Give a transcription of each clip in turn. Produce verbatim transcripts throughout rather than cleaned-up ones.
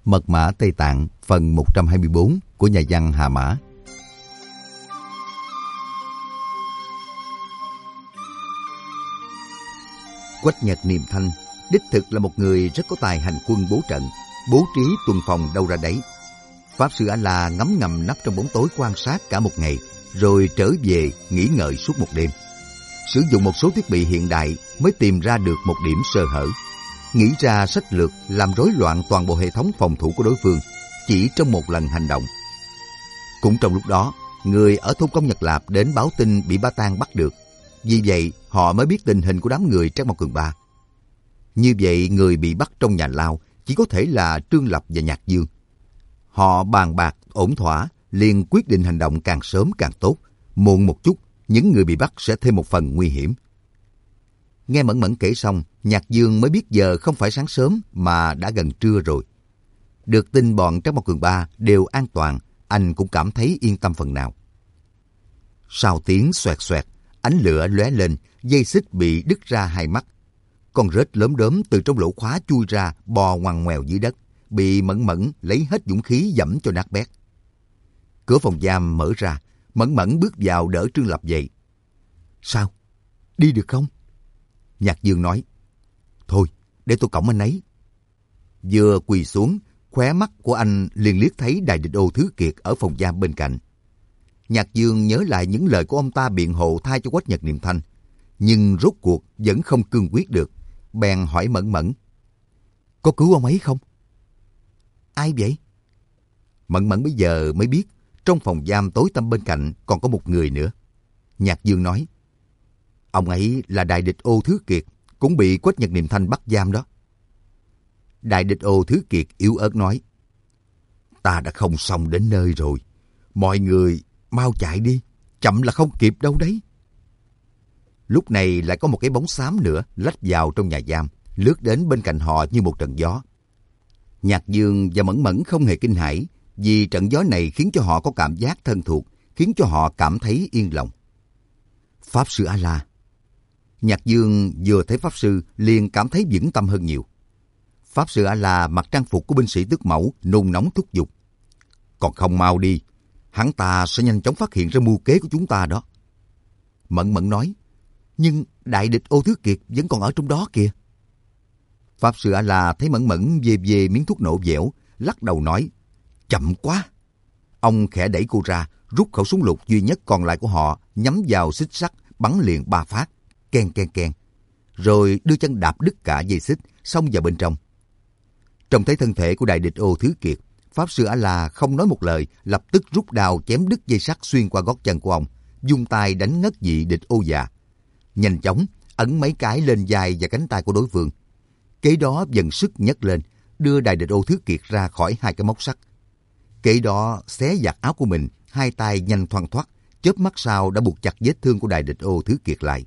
Mật mã Tây Tạng phần một trăm hai mươi bốn của nhà văn Hà Mã. Quách Nhật Niệm Thanh đích thực là một người rất có tài hành quân bố trận, bố trí tuần phòng đâu ra đấy. Pháp Sư A-la ngấm ngầm nấp trong bóng tối quan sát cả một ngày, rồi trở về nghỉ ngơi suốt một đêm. Sử dụng một số thiết bị hiện đại mới tìm ra được một điểm sơ hở, nghĩ ra sách lược làm rối loạn toàn bộ hệ thống phòng thủ của đối phương chỉ trong một lần hành động. Cũng trong lúc đó, người ở thôn Công Nhật Lạp đến báo tin bị Ba Tang bắt được. Vì vậy, họ mới biết tình hình của đám người Trác Mao Cường Ba. Như vậy, người bị bắt trong nhà lao chỉ có thể là Trương Lập và Nhạc Dương. Họ bàn bạc ổn thỏa, liền quyết định hành động càng sớm càng tốt. Muộn một chút, những người bị bắt sẽ thêm một phần nguy hiểm. Nghe Mẫn Mẫn kể xong, Nhạc Dương mới biết giờ không phải sáng sớm mà đã gần trưa rồi. Được tin bọn Trác Mao Cường Ba đều an toàn, anh cũng cảm thấy yên tâm phần nào. Sau tiếng xoẹt xoẹt, ánh lửa lóe lên, dây xích bị đứt ra hai mắt. Con rết lốm đốm từ trong lỗ khóa chui ra, bò ngoằn ngoèo dưới đất, bị Mẫn Mẫn lấy hết dũng khí giẫm cho nát bét. Cửa phòng giam mở ra, Mẫn Mẫn bước vào đỡ Trương Lập dậy. Sao? Đi được không? Nhạc Dương nói. Thôi, để tôi cõng anh ấy. Vừa quỳ xuống, khóe mắt của anh liền liếc thấy Đại Địch Ô Thứ Kiệt ở phòng giam bên cạnh. Nhạc Dương nhớ lại những lời của ông ta biện hộ thay cho Quách Nhật Niệm Thanh, nhưng rốt cuộc vẫn không cương quyết được, bèn hỏi Mẫn Mẫn. Có cứu ông ấy không? Ai vậy? Mẫn Mẫn bây giờ mới biết, trong phòng giam tối tăm bên cạnh còn có một người nữa. Nhạc Dương nói. Ông ấy là Đại Địch Ô Thứ Kiệt, cũng bị Quách Nhật Niệm Thanh bắt giam đó. Đại Địch Ô Thứ Kiệt yếu ớt nói. Ta đã không xong đến nơi rồi. Mọi người mau chạy đi, chậm là không kịp đâu đấy. Lúc này lại có một cái bóng xám nữa lách vào trong nhà giam, lướt đến bên cạnh họ như một trận gió. Nhạc Dương và Mẫn Mẫn không hề kinh hãi, vì trận gió này khiến cho họ có cảm giác thân thuộc, khiến cho họ cảm thấy yên lòng. Pháp Sư A-la. Nhạc Dương vừa thấy Pháp Sư liền cảm thấy vững tâm hơn nhiều. Pháp Sư A-la mặc trang phục của binh sĩ tước mẫu, nôn nóng thúc giục. Còn không mau đi, hắn ta sẽ nhanh chóng phát hiện ra mưu kế của chúng ta đó. Mẫn Mẫn nói, nhưng Đại Địch Ô Thứ Kiệt vẫn còn ở trong đó kìa. Pháp Sư A-la thấy Mẫn Mẫn về về miếng thuốc nổ dẻo, lắc đầu nói, chậm quá. Ông khẽ đẩy cô ra, rút khẩu súng lục duy nhất còn lại của họ, nhắm vào xích sắt, bắn liền ba phát, ken ken ken, rồi đưa chân đạp đứt cả dây xích, xông vào bên trong. Trông thấy thân thể của Đại Địch Ô Thứ Kiệt, Pháp Sư A-la không nói một lời, lập tức rút đao chém đứt dây sắt xuyên qua gót chân của ông, dung tay đánh ngất vị Địch Ô già. Nhanh chóng ấn mấy cái lên vai và cánh tay của đối phương. Kế đó dần sức nhấc lên, đưa Đại Địch Ô Thứ Kiệt ra khỏi hai cái móc sắt. Kế đó xé giặt áo của mình, hai tay nhanh thoăn thoắt, chớp mắt sau đã buộc chặt vết thương của Đại Địch Ô Thứ Kiệt lại.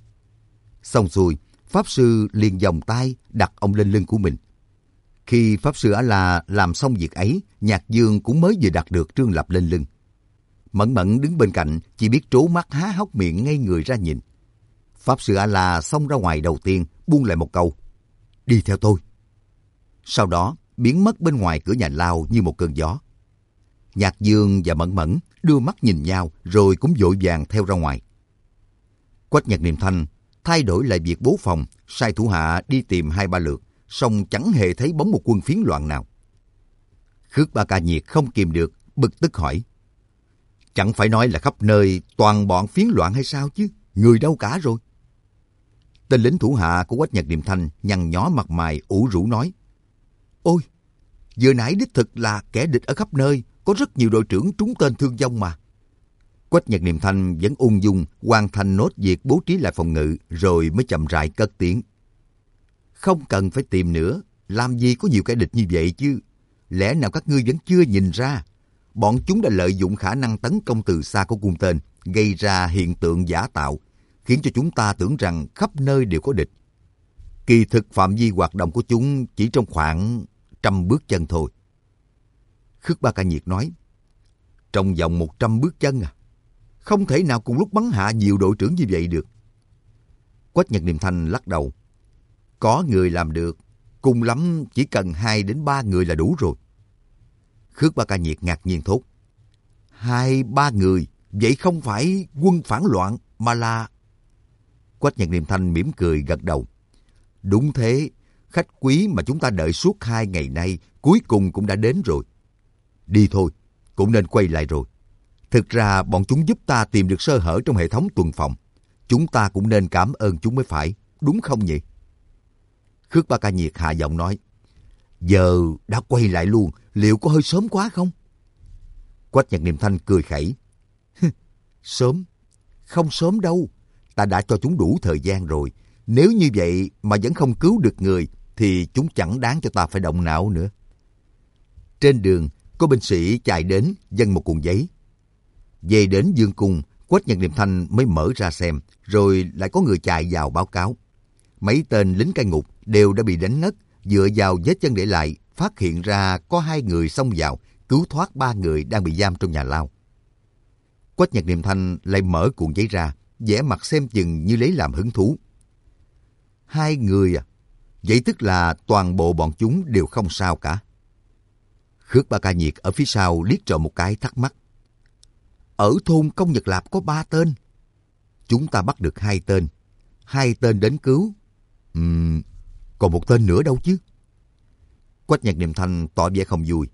Xong xuôi, Pháp Sư liền vòng tay đặt ông lên lưng của mình. Khi Pháp Sư A-la làm xong việc ấy, Nhạc Dương cũng mới vừa đặt được Trương Lập lên lưng. Mẫn Mẫn đứng bên cạnh, chỉ biết trố mắt há hốc miệng ngây người ra nhìn. Pháp Sư A-la xông ra ngoài đầu tiên, buông lại một câu. Đi theo tôi. Sau đó, biến mất bên ngoài cửa nhà lao như một cơn gió. Nhạc Dương và Mẫn Mẫn đưa mắt nhìn nhau rồi cũng vội vàng theo ra ngoài. Quách Nhật Niệm Thanh thay đổi lại việc bố phòng, sai thủ hạ đi tìm hai ba lượt, song chẳng hề thấy bóng một quân phiến loạn nào. Khước Ba Ca Nhiệt không kìm được, bực tức hỏi. Chẳng phải nói là khắp nơi toàn bọn phiến loạn hay sao chứ, người đâu cả rồi. Tên lính thủ hạ của Quách Nhật Niệm Thanh nhăn nhó mặt mày ủ rũ nói. Ôi, vừa nãy đích thực là kẻ địch ở khắp nơi, có rất nhiều đội trưởng trúng tên thương vong mà. Quách Nhật Niệm Thanh vẫn ung dung hoàn thành nốt việc bố trí lại phòng ngự, rồi mới chậm rãi cất tiếng. Không cần phải tìm nữa, làm gì có nhiều kẻ địch như vậy chứ. Lẽ nào các ngươi vẫn chưa nhìn ra? Bọn chúng đã lợi dụng khả năng tấn công từ xa của cung tên, gây ra hiện tượng giả tạo, khiến cho chúng ta tưởng rằng khắp nơi đều có địch. Kỳ thực phạm vi hoạt động của chúng chỉ trong khoảng trăm bước chân thôi. Khước Ba Ca Nhiệt nói, trong vòng một trăm bước chân à? Không thể nào cùng lúc bắn hạ nhiều đội trưởng như vậy được. Quách Nhật Niệm Thanh lắc đầu. Có người làm được, cùng lắm chỉ cần hai đến ba người là đủ rồi. Khước Ba Ca Nhiệt ngạc nhiên thốt. Hai ba người, vậy không phải quân phản loạn mà là... Quách Nhật Niệm Thanh mỉm cười gật đầu. Đúng thế, khách quý mà chúng ta đợi suốt hai ngày nay cuối cùng cũng đã đến rồi. Đi thôi, cũng nên quay lại rồi. Thực ra bọn chúng giúp ta tìm được sơ hở trong hệ thống tuần phòng. Chúng ta cũng nên cảm ơn chúng mới phải, đúng không nhỉ? Khước Ba Ca Nhiệt hạ giọng nói. Giờ đã quay lại luôn, liệu có hơi sớm quá không? Quách Nhật Niệm Thanh cười khẩy. Sớm? Không sớm đâu. Ta đã cho chúng đủ thời gian rồi. Nếu như vậy mà vẫn không cứu được người, thì chúng chẳng đáng cho ta phải động não nữa. Trên đường, có binh sĩ chạy đến dâng một cuộn giấy. Về đến Dương Cung, Quách Nhật Niệm Thanh mới mở ra xem, rồi lại có người chạy vào báo cáo. Mấy tên lính cai ngục đều đã bị đánh ngất, dựa vào vết chân để lại, phát hiện ra có hai người xông vào, cứu thoát ba người đang bị giam trong nhà lao. Quách Nhật Niệm Thanh lại mở cuộn giấy ra, vẽ mặt xem chừng như lấy làm hứng thú. Hai người à? Vậy tức là toàn bộ bọn chúng đều không sao cả. Khước Ba Ca Nhiệt ở phía sau liếc trộm một cái thắc mắc. Ở thôn Công Nhật Lạp có ba tên. Chúng ta bắt được hai tên. Hai tên đến cứu. Ừm, còn một tên nữa đâu chứ? Quách Nhật Niệm Thanh tỏ vẻ không vui.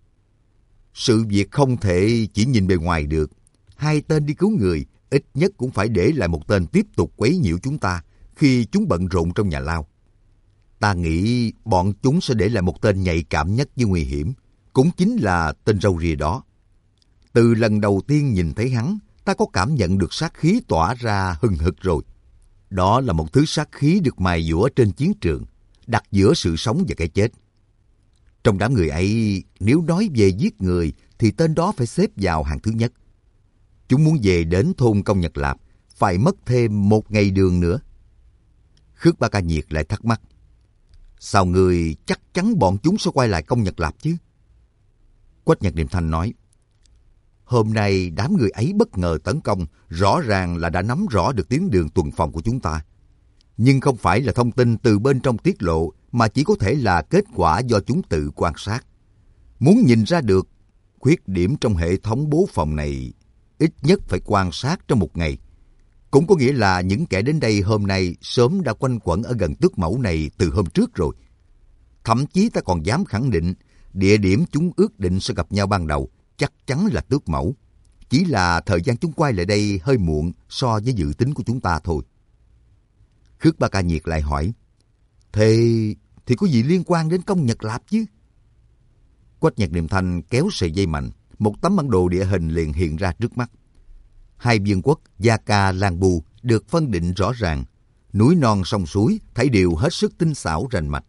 Sự việc không thể chỉ nhìn bề ngoài được. Hai tên đi cứu người, ít nhất cũng phải để lại một tên tiếp tục quấy nhiễu chúng ta khi chúng bận rộn trong nhà lao. Ta nghĩ bọn chúng sẽ để lại một tên nhạy cảm nhất với nguy hiểm, cũng chính là tên râu ria đó. Từ lần đầu tiên nhìn thấy hắn, ta có cảm nhận được sát khí tỏa ra hừng hực rồi. Đó là một thứ sát khí được mài dũa trên chiến trường, đặt giữa sự sống và cái chết. Trong đám người ấy, nếu nói về giết người, thì tên đó phải xếp vào hàng thứ nhất. Chúng muốn về đến thôn Công Nhật Lạp, phải mất thêm một ngày đường nữa. Khước Ba Ca Nhiệt lại thắc mắc. Sao người chắc chắn bọn chúng sẽ quay lại Công Nhật Lạp chứ? Quách Nhật Niệm Thanh nói. Hôm nay đám người ấy bất ngờ tấn công, rõ ràng là đã nắm rõ được tuyến đường tuần phòng của chúng ta. Nhưng không phải là thông tin từ bên trong tiết lộ, mà chỉ có thể là kết quả do chúng tự quan sát. Muốn nhìn ra được khuyết điểm trong hệ thống bố phòng này, ít nhất phải quan sát trong một ngày. Cũng có nghĩa là những kẻ đến đây hôm nay sớm đã quanh quẩn ở gần tước mẫu này từ hôm trước rồi. Thậm chí ta còn dám khẳng định, địa điểm chúng ước định sẽ gặp nhau ban đầu chắc chắn là tước mẫu. Chỉ là thời gian chúng quay lại đây hơi muộn so với dự tính của chúng ta thôi. Khước Ba Ca Nhiệt lại hỏi. Thế thì có gì liên quan đến Công Nhật Lạp chứ? Quách Nhật Niệm Thanh kéo sợi dây mạnh, một tấm bản đồ địa hình liền hiện ra trước mắt. Hai vương quốc Gia Ca Lan Bu được phân định rõ ràng. Núi non sông suối thấy đều hết sức tinh xảo rành mạch.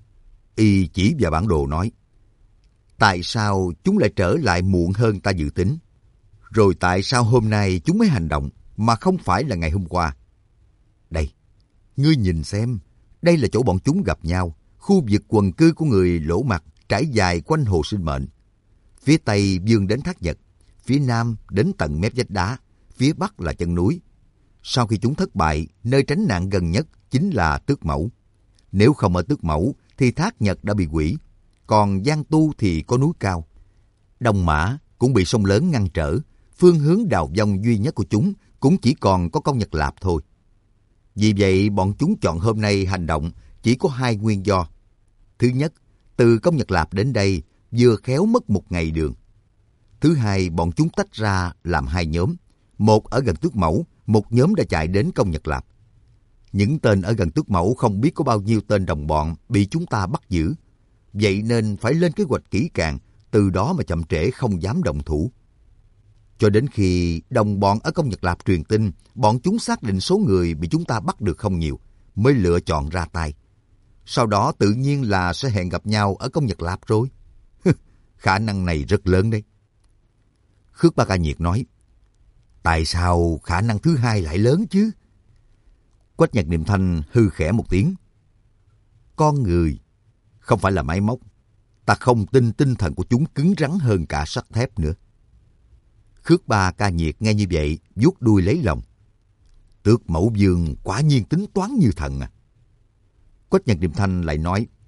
Y chỉ vào bản đồ nói. Tại sao chúng lại trở lại muộn hơn ta dự tính? Rồi tại sao hôm nay chúng mới hành động mà không phải là ngày hôm qua? Đây, ngươi nhìn xem, đây là chỗ bọn chúng gặp nhau, khu vực quần cư của người Lỗ Mặt trải dài quanh hồ Sinh Mệnh. Phía Tây vươn đến Thác Nhật, phía Nam đến tận mép vách đá, phía Bắc là chân núi. Sau khi chúng thất bại, nơi tránh nạn gần nhất chính là Tước Mẫu. Nếu không ở Tước Mẫu thì Thác Nhật đã bị hủy, còn Giang Tu thì có núi cao. Đông Mã cũng bị sông lớn ngăn trở, phương hướng đào vong duy nhất của chúng cũng chỉ còn có Công Nhật Lạp thôi. Vì vậy bọn chúng chọn hôm nay hành động chỉ có hai nguyên do. Thứ nhất, từ Công Nhật Lạp đến đây vừa khéo mất một ngày đường. Thứ hai, bọn chúng tách ra làm hai nhóm. Một ở gần Tước Mẫu, một nhóm đã chạy đến Công Nhật Lạp. Những tên ở gần Tước Mẫu không biết có bao nhiêu tên đồng bọn bị chúng ta bắt giữ. Vậy nên phải lên kế hoạch kỹ càng, từ đó mà chậm trễ không dám động thủ. Cho đến khi đồng bọn ở Công Nhật Lạp truyền tin, bọn chúng xác định số người bị chúng ta bắt được không nhiều, mới lựa chọn ra tay. Sau đó tự nhiên là sẽ hẹn gặp nhau ở Công Nhật Lạp rồi. Khả năng này rất lớn đấy. Khước Ba Ca Nhiệt nói. Tại sao khả năng thứ hai lại lớn chứ? Quách Nhật Niệm Thanh hư khẽ một tiếng. Con người không phải là máy móc. Ta không tin tinh thần của chúng cứng rắn hơn cả sắt thép nữa. Khước Ba Ca Nhiệt nghe như vậy, vuốt đuôi lấy lòng. Tước Mẫu Vương quả nhiên tính toán như thần à. Quách Nhật Niệm Thanh lại nói.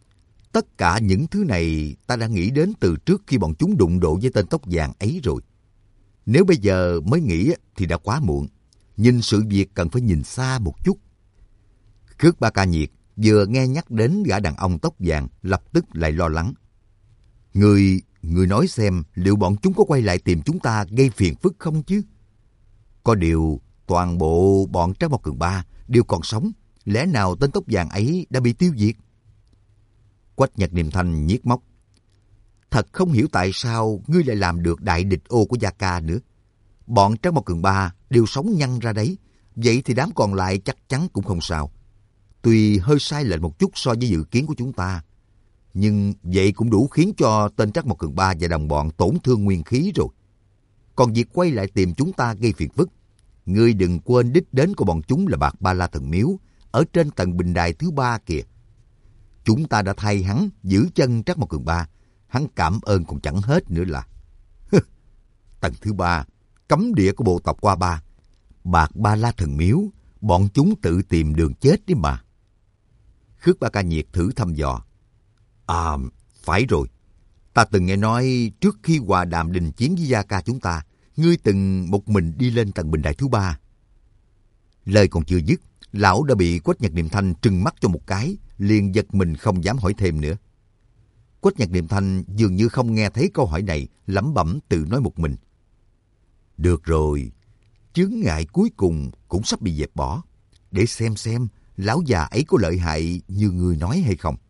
Tất cả những thứ này ta đã nghĩ đến từ trước khi bọn chúng đụng độ với tên tóc vàng ấy rồi. Nếu bây giờ mới nghĩ thì đã quá muộn. Nhìn sự việc cần phải nhìn xa một chút. Khước Ba Ca Nhiệt vừa nghe nhắc đến gã đàn ông tóc vàng, lập tức lại lo lắng. Người, người nói xem liệu bọn chúng có quay lại tìm chúng ta gây phiền phức không chứ? Có điều toàn bộ bọn Trác Mộc Cường Ba đều còn sống. Lẽ nào tên tóc vàng ấy đã bị tiêu diệt? Quách Nhật Niệm Thanh nhiếc móc. Thật không hiểu tại sao ngươi lại làm được đại địch ô của Gia Ca nữa. Bọn Trác Mộc Cường Ba đều sống nhăn ra đấy. Vậy thì đám còn lại chắc chắn cũng không sao. Tuy hơi sai lệch một chút so với dự kiến của chúng ta, nhưng vậy cũng đủ khiến cho tên Trác Mộc Cường Ba và đồng bọn tổn thương nguyên khí rồi. Còn việc quay lại tìm chúng ta gây phiền phức, ngươi đừng quên đích đến của bọn chúng là Bạc Ba La Thần Miếu ở trên tầng bình đài thứ ba kìa. Chúng ta đã thay hắn giữ chân Trác Mộc Cường Ba, hắn cảm ơn còn chẳng hết nữa là. Tầng thứ ba, cấm địa của bộ tộc Qua Ba, Bạc Ba La Thần Miếu, bọn chúng tự tìm đường chết đi mà. Khước Ba Ca Nhiệt thử thăm dò. À, phải rồi. Ta từng nghe nói trước khi hòa đàm đình chiến với Gia Ca chúng ta, ngươi từng một mình đi lên tầng bình đài thứ ba. Lời còn chưa dứt, lão đã bị Quách Nhật Niệm Thanh trừng mắt cho một cái, liền giật mình không dám hỏi thêm nữa. Quách Nhật Niệm Thanh dường như không nghe thấy câu hỏi này, lẩm bẩm tự nói một mình. Được rồi, chướng ngại cuối cùng cũng sắp bị dẹp bỏ. Để xem xem lão già ấy có lợi hại như người nói hay không.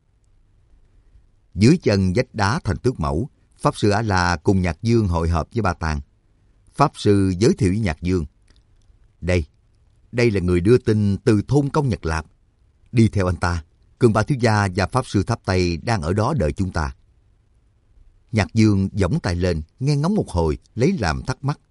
Dưới chân vách đá thành Tước Mẫu, Pháp Sư A-la cùng Nhạc Dương hội họp với Ba Tàng. Pháp Sư giới thiệu với Nhạc Dương. Đây, đây là người đưa tin từ thôn Công Nhật Lạp. Đi theo anh ta, Cường Ba Thiếu Gia và Pháp Sư Tháp Tây đang ở đó đợi chúng ta. Nhạc Dương giỏng tay lên, nghe ngóng một hồi, lấy làm thắc mắc.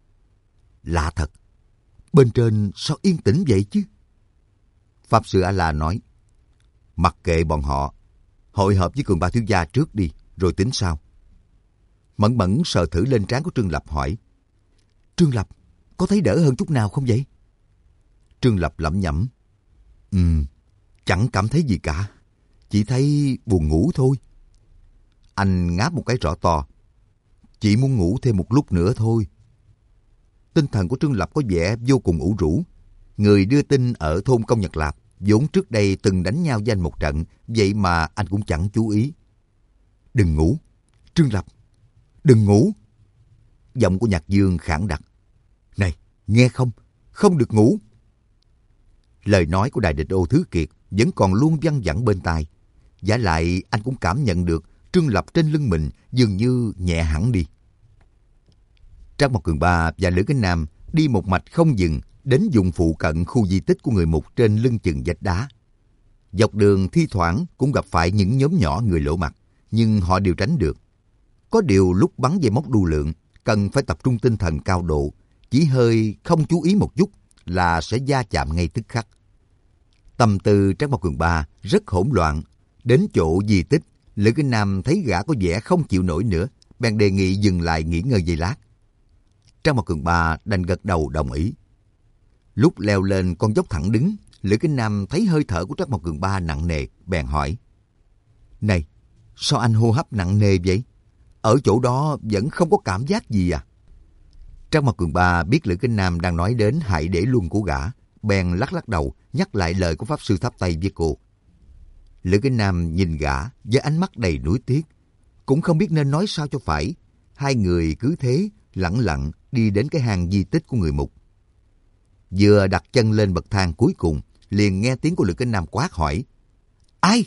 Lạ thật, bên trên sao yên tĩnh vậy chứ? Pháp Sư A-la nói, mặc kệ bọn họ, hội họp với Cường Ba Thiếu Gia trước đi, rồi tính sau. Mẫn Mẫn sờ thử lên trán của Trương Lập hỏi, Trương Lập, có thấy đỡ hơn chút nào không vậy? Trương Lập lẩm nhẩm, Ừm, chẳng cảm thấy gì cả, chỉ thấy buồn ngủ thôi. Anh ngáp một cái rõ to, chỉ muốn ngủ thêm một lúc nữa thôi. Tinh thần của Trương Lập có vẻ vô cùng ủ rũ. Người đưa tin ở thôn Công Nhật Lạp vốn trước đây từng đánh nhau với anh một trận, vậy mà anh cũng chẳng chú ý. Đừng ngủ, Trương Lập, đừng ngủ. Giọng của Nhạc Dương khản đặc. Này, nghe không, không được ngủ. Lời nói của Đại Địch Ô Thứ Kiệt vẫn còn luôn văng vẳng bên tai. Vả lại anh cũng cảm nhận được Trương Lập trên lưng mình dường như nhẹ hẳn đi. Trác Mộc Cường Ba và Lữ Cánh Nam đi một mạch không dừng đến vùng phụ cận khu di tích của người Mục trên lưng chừng vách đá. Dọc đường thi thoảng cũng gặp phải những nhóm nhỏ người lộ mặt, nhưng họ đều tránh được. Có điều lúc bắn dây móc đu lượng, cần phải tập trung tinh thần cao độ, chỉ hơi không chú ý một chút là sẽ va chạm ngay tức khắc. Tâm tư Trác Mộc Cường Ba rất hỗn loạn. Đến chỗ di tích, Lữ Cánh Nam thấy gã có vẻ không chịu nổi nữa, bèn đề nghị dừng lại nghỉ ngơi giây lát. Trác Mộc Cường Ba đành gật đầu đồng ý. Lúc leo lên con dốc thẳng đứng, Lữ Cánh Nam thấy hơi thở của Trác Mộc Cường Ba nặng nề, bèn hỏi. Này, sao anh hô hấp nặng nề vậy? Ở chỗ đó vẫn không có cảm giác gì à? Trác Mộc Cường Ba biết Lữ Cánh Nam đang nói đến hại để luân của gã, bèn lắc lắc đầu, nhắc lại lời của Pháp Sư Tháp Tây với cô. Lữ Cánh Nam nhìn gã với ánh mắt đầy nuối tiếc, cũng không biết nên nói sao cho phải. Hai người cứ thế lẳng lặng đi đến cái hang di tích của người Mục. Vừa đặt chân lên bậc thang cuối cùng, liền nghe tiếng của Lữ Cánh Nam quát hỏi. Ai?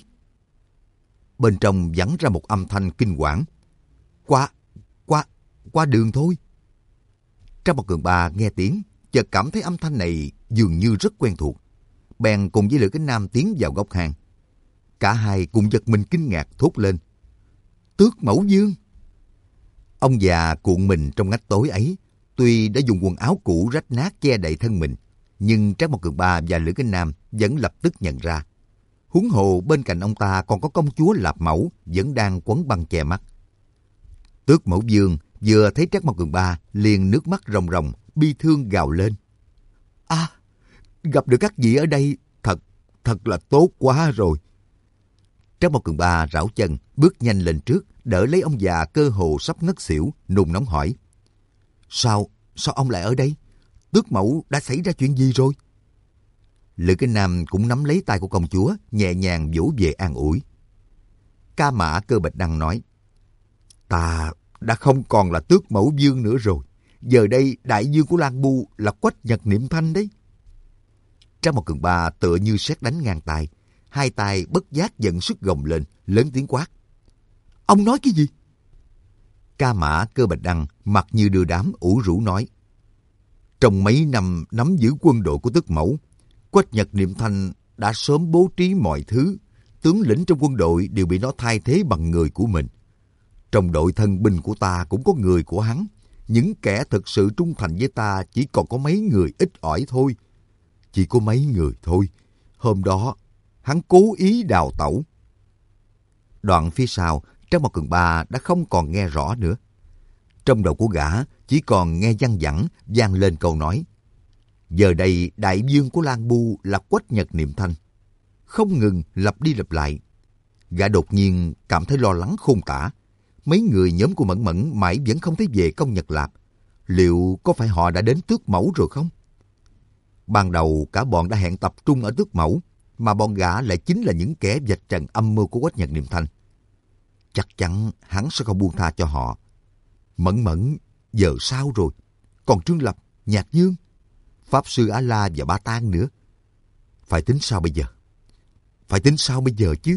Bên trong vẳng ra một âm thanh kinh quản. Qua, qua, qua đường thôi. Trác Mộc Cường Ba nghe tiếng, chợt cảm thấy âm thanh này dường như rất quen thuộc. Bèn cùng với Lữ Cánh Nam tiến vào góc hang. Cả hai cùng giật mình kinh ngạc thốt lên. Tước Mẫu Dương! Ông già cuộn mình trong ngách tối ấy, tuy đã dùng quần áo cũ rách nát che đậy thân mình, nhưng Trác Mộc Cường Ba và Lữ Cánh Nam vẫn lập tức nhận ra. Huống hồ bên cạnh ông ta còn có công chúa Lạp Mẫu vẫn đang quấn băng che mắt. Tước Mẫu Dương vừa thấy Trác Mộc Cường Ba liền nước mắt ròng ròng, bi thương gào lên. À, gặp được các vị ở đây thật, thật là tốt quá rồi. Trác Mao Cường Ba rảo chân, bước nhanh lên trước, đỡ lấy ông già cơ hồ sắp ngất xỉu, nôn nóng hỏi. Sao, sao ông lại ở đây? Tước mẫu đã xảy ra chuyện gì rồi? Lữ Kinh Nam cũng nắm lấy tay của công chúa, nhẹ nhàng vỗ về an ủi. Ca Mã Cơ Bạch Đăng nói, ta đã không còn là Tước Mẫu Dương nữa rồi. Giờ đây đại dương của Lan Bu là Quách Nhật Niệm Thanh đấy. Trác Mao Cường Ba tựa như sét đánh ngang tai, hai tay bất giác giận sức gồng lên, lớn tiếng quát. Ông nói cái gì? Ca Mã Cơ Bạch Đăng mặt như đưa đám ủ rũ nói. Trong mấy năm nắm giữ quân đội của Tước Mẫu, Quách Nhật Niệm Thanh đã sớm bố trí mọi thứ. Tướng lĩnh trong quân đội đều bị nó thay thế bằng người của mình. Trong đội thân binh của ta cũng có người của hắn. Những kẻ thực sự trung thành với ta chỉ còn có mấy người ít ỏi thôi. Chỉ có mấy người thôi. Hôm đó, hắn cố ý đào tẩu. Đoạn phía sau, Trác Mao Cường Ba đã không còn nghe rõ nữa. Trong đầu của gã chỉ còn nghe văng vẳng vang lên câu nói. Giờ đây đại vương của Lan Bu là Quách Nhật Niệm Thanh. Không ngừng lặp đi lặp lại. Gã đột nhiên cảm thấy lo lắng khôn tả. Mấy người nhóm của Mẫn Mẫn mãi vẫn không thấy về Công Nhật Lạp. Liệu có phải họ đã đến Tước Mẫu rồi không? Ban đầu cả bọn đã hẹn tập trung ở Tước Mẫu, mà bọn gã lại chính là những kẻ vạch trần âm mưu của Quách Nhật Niệm Thanh. Chắc chắn hắn sẽ không buông tha cho họ. Mẫn Mẫn giờ sao rồi? Còn Trương Lập, Nhạc Dương, Pháp Sư Á La và Ba Tang nữa. Phải tính sao bây giờ? Phải tính sao bây giờ chứ?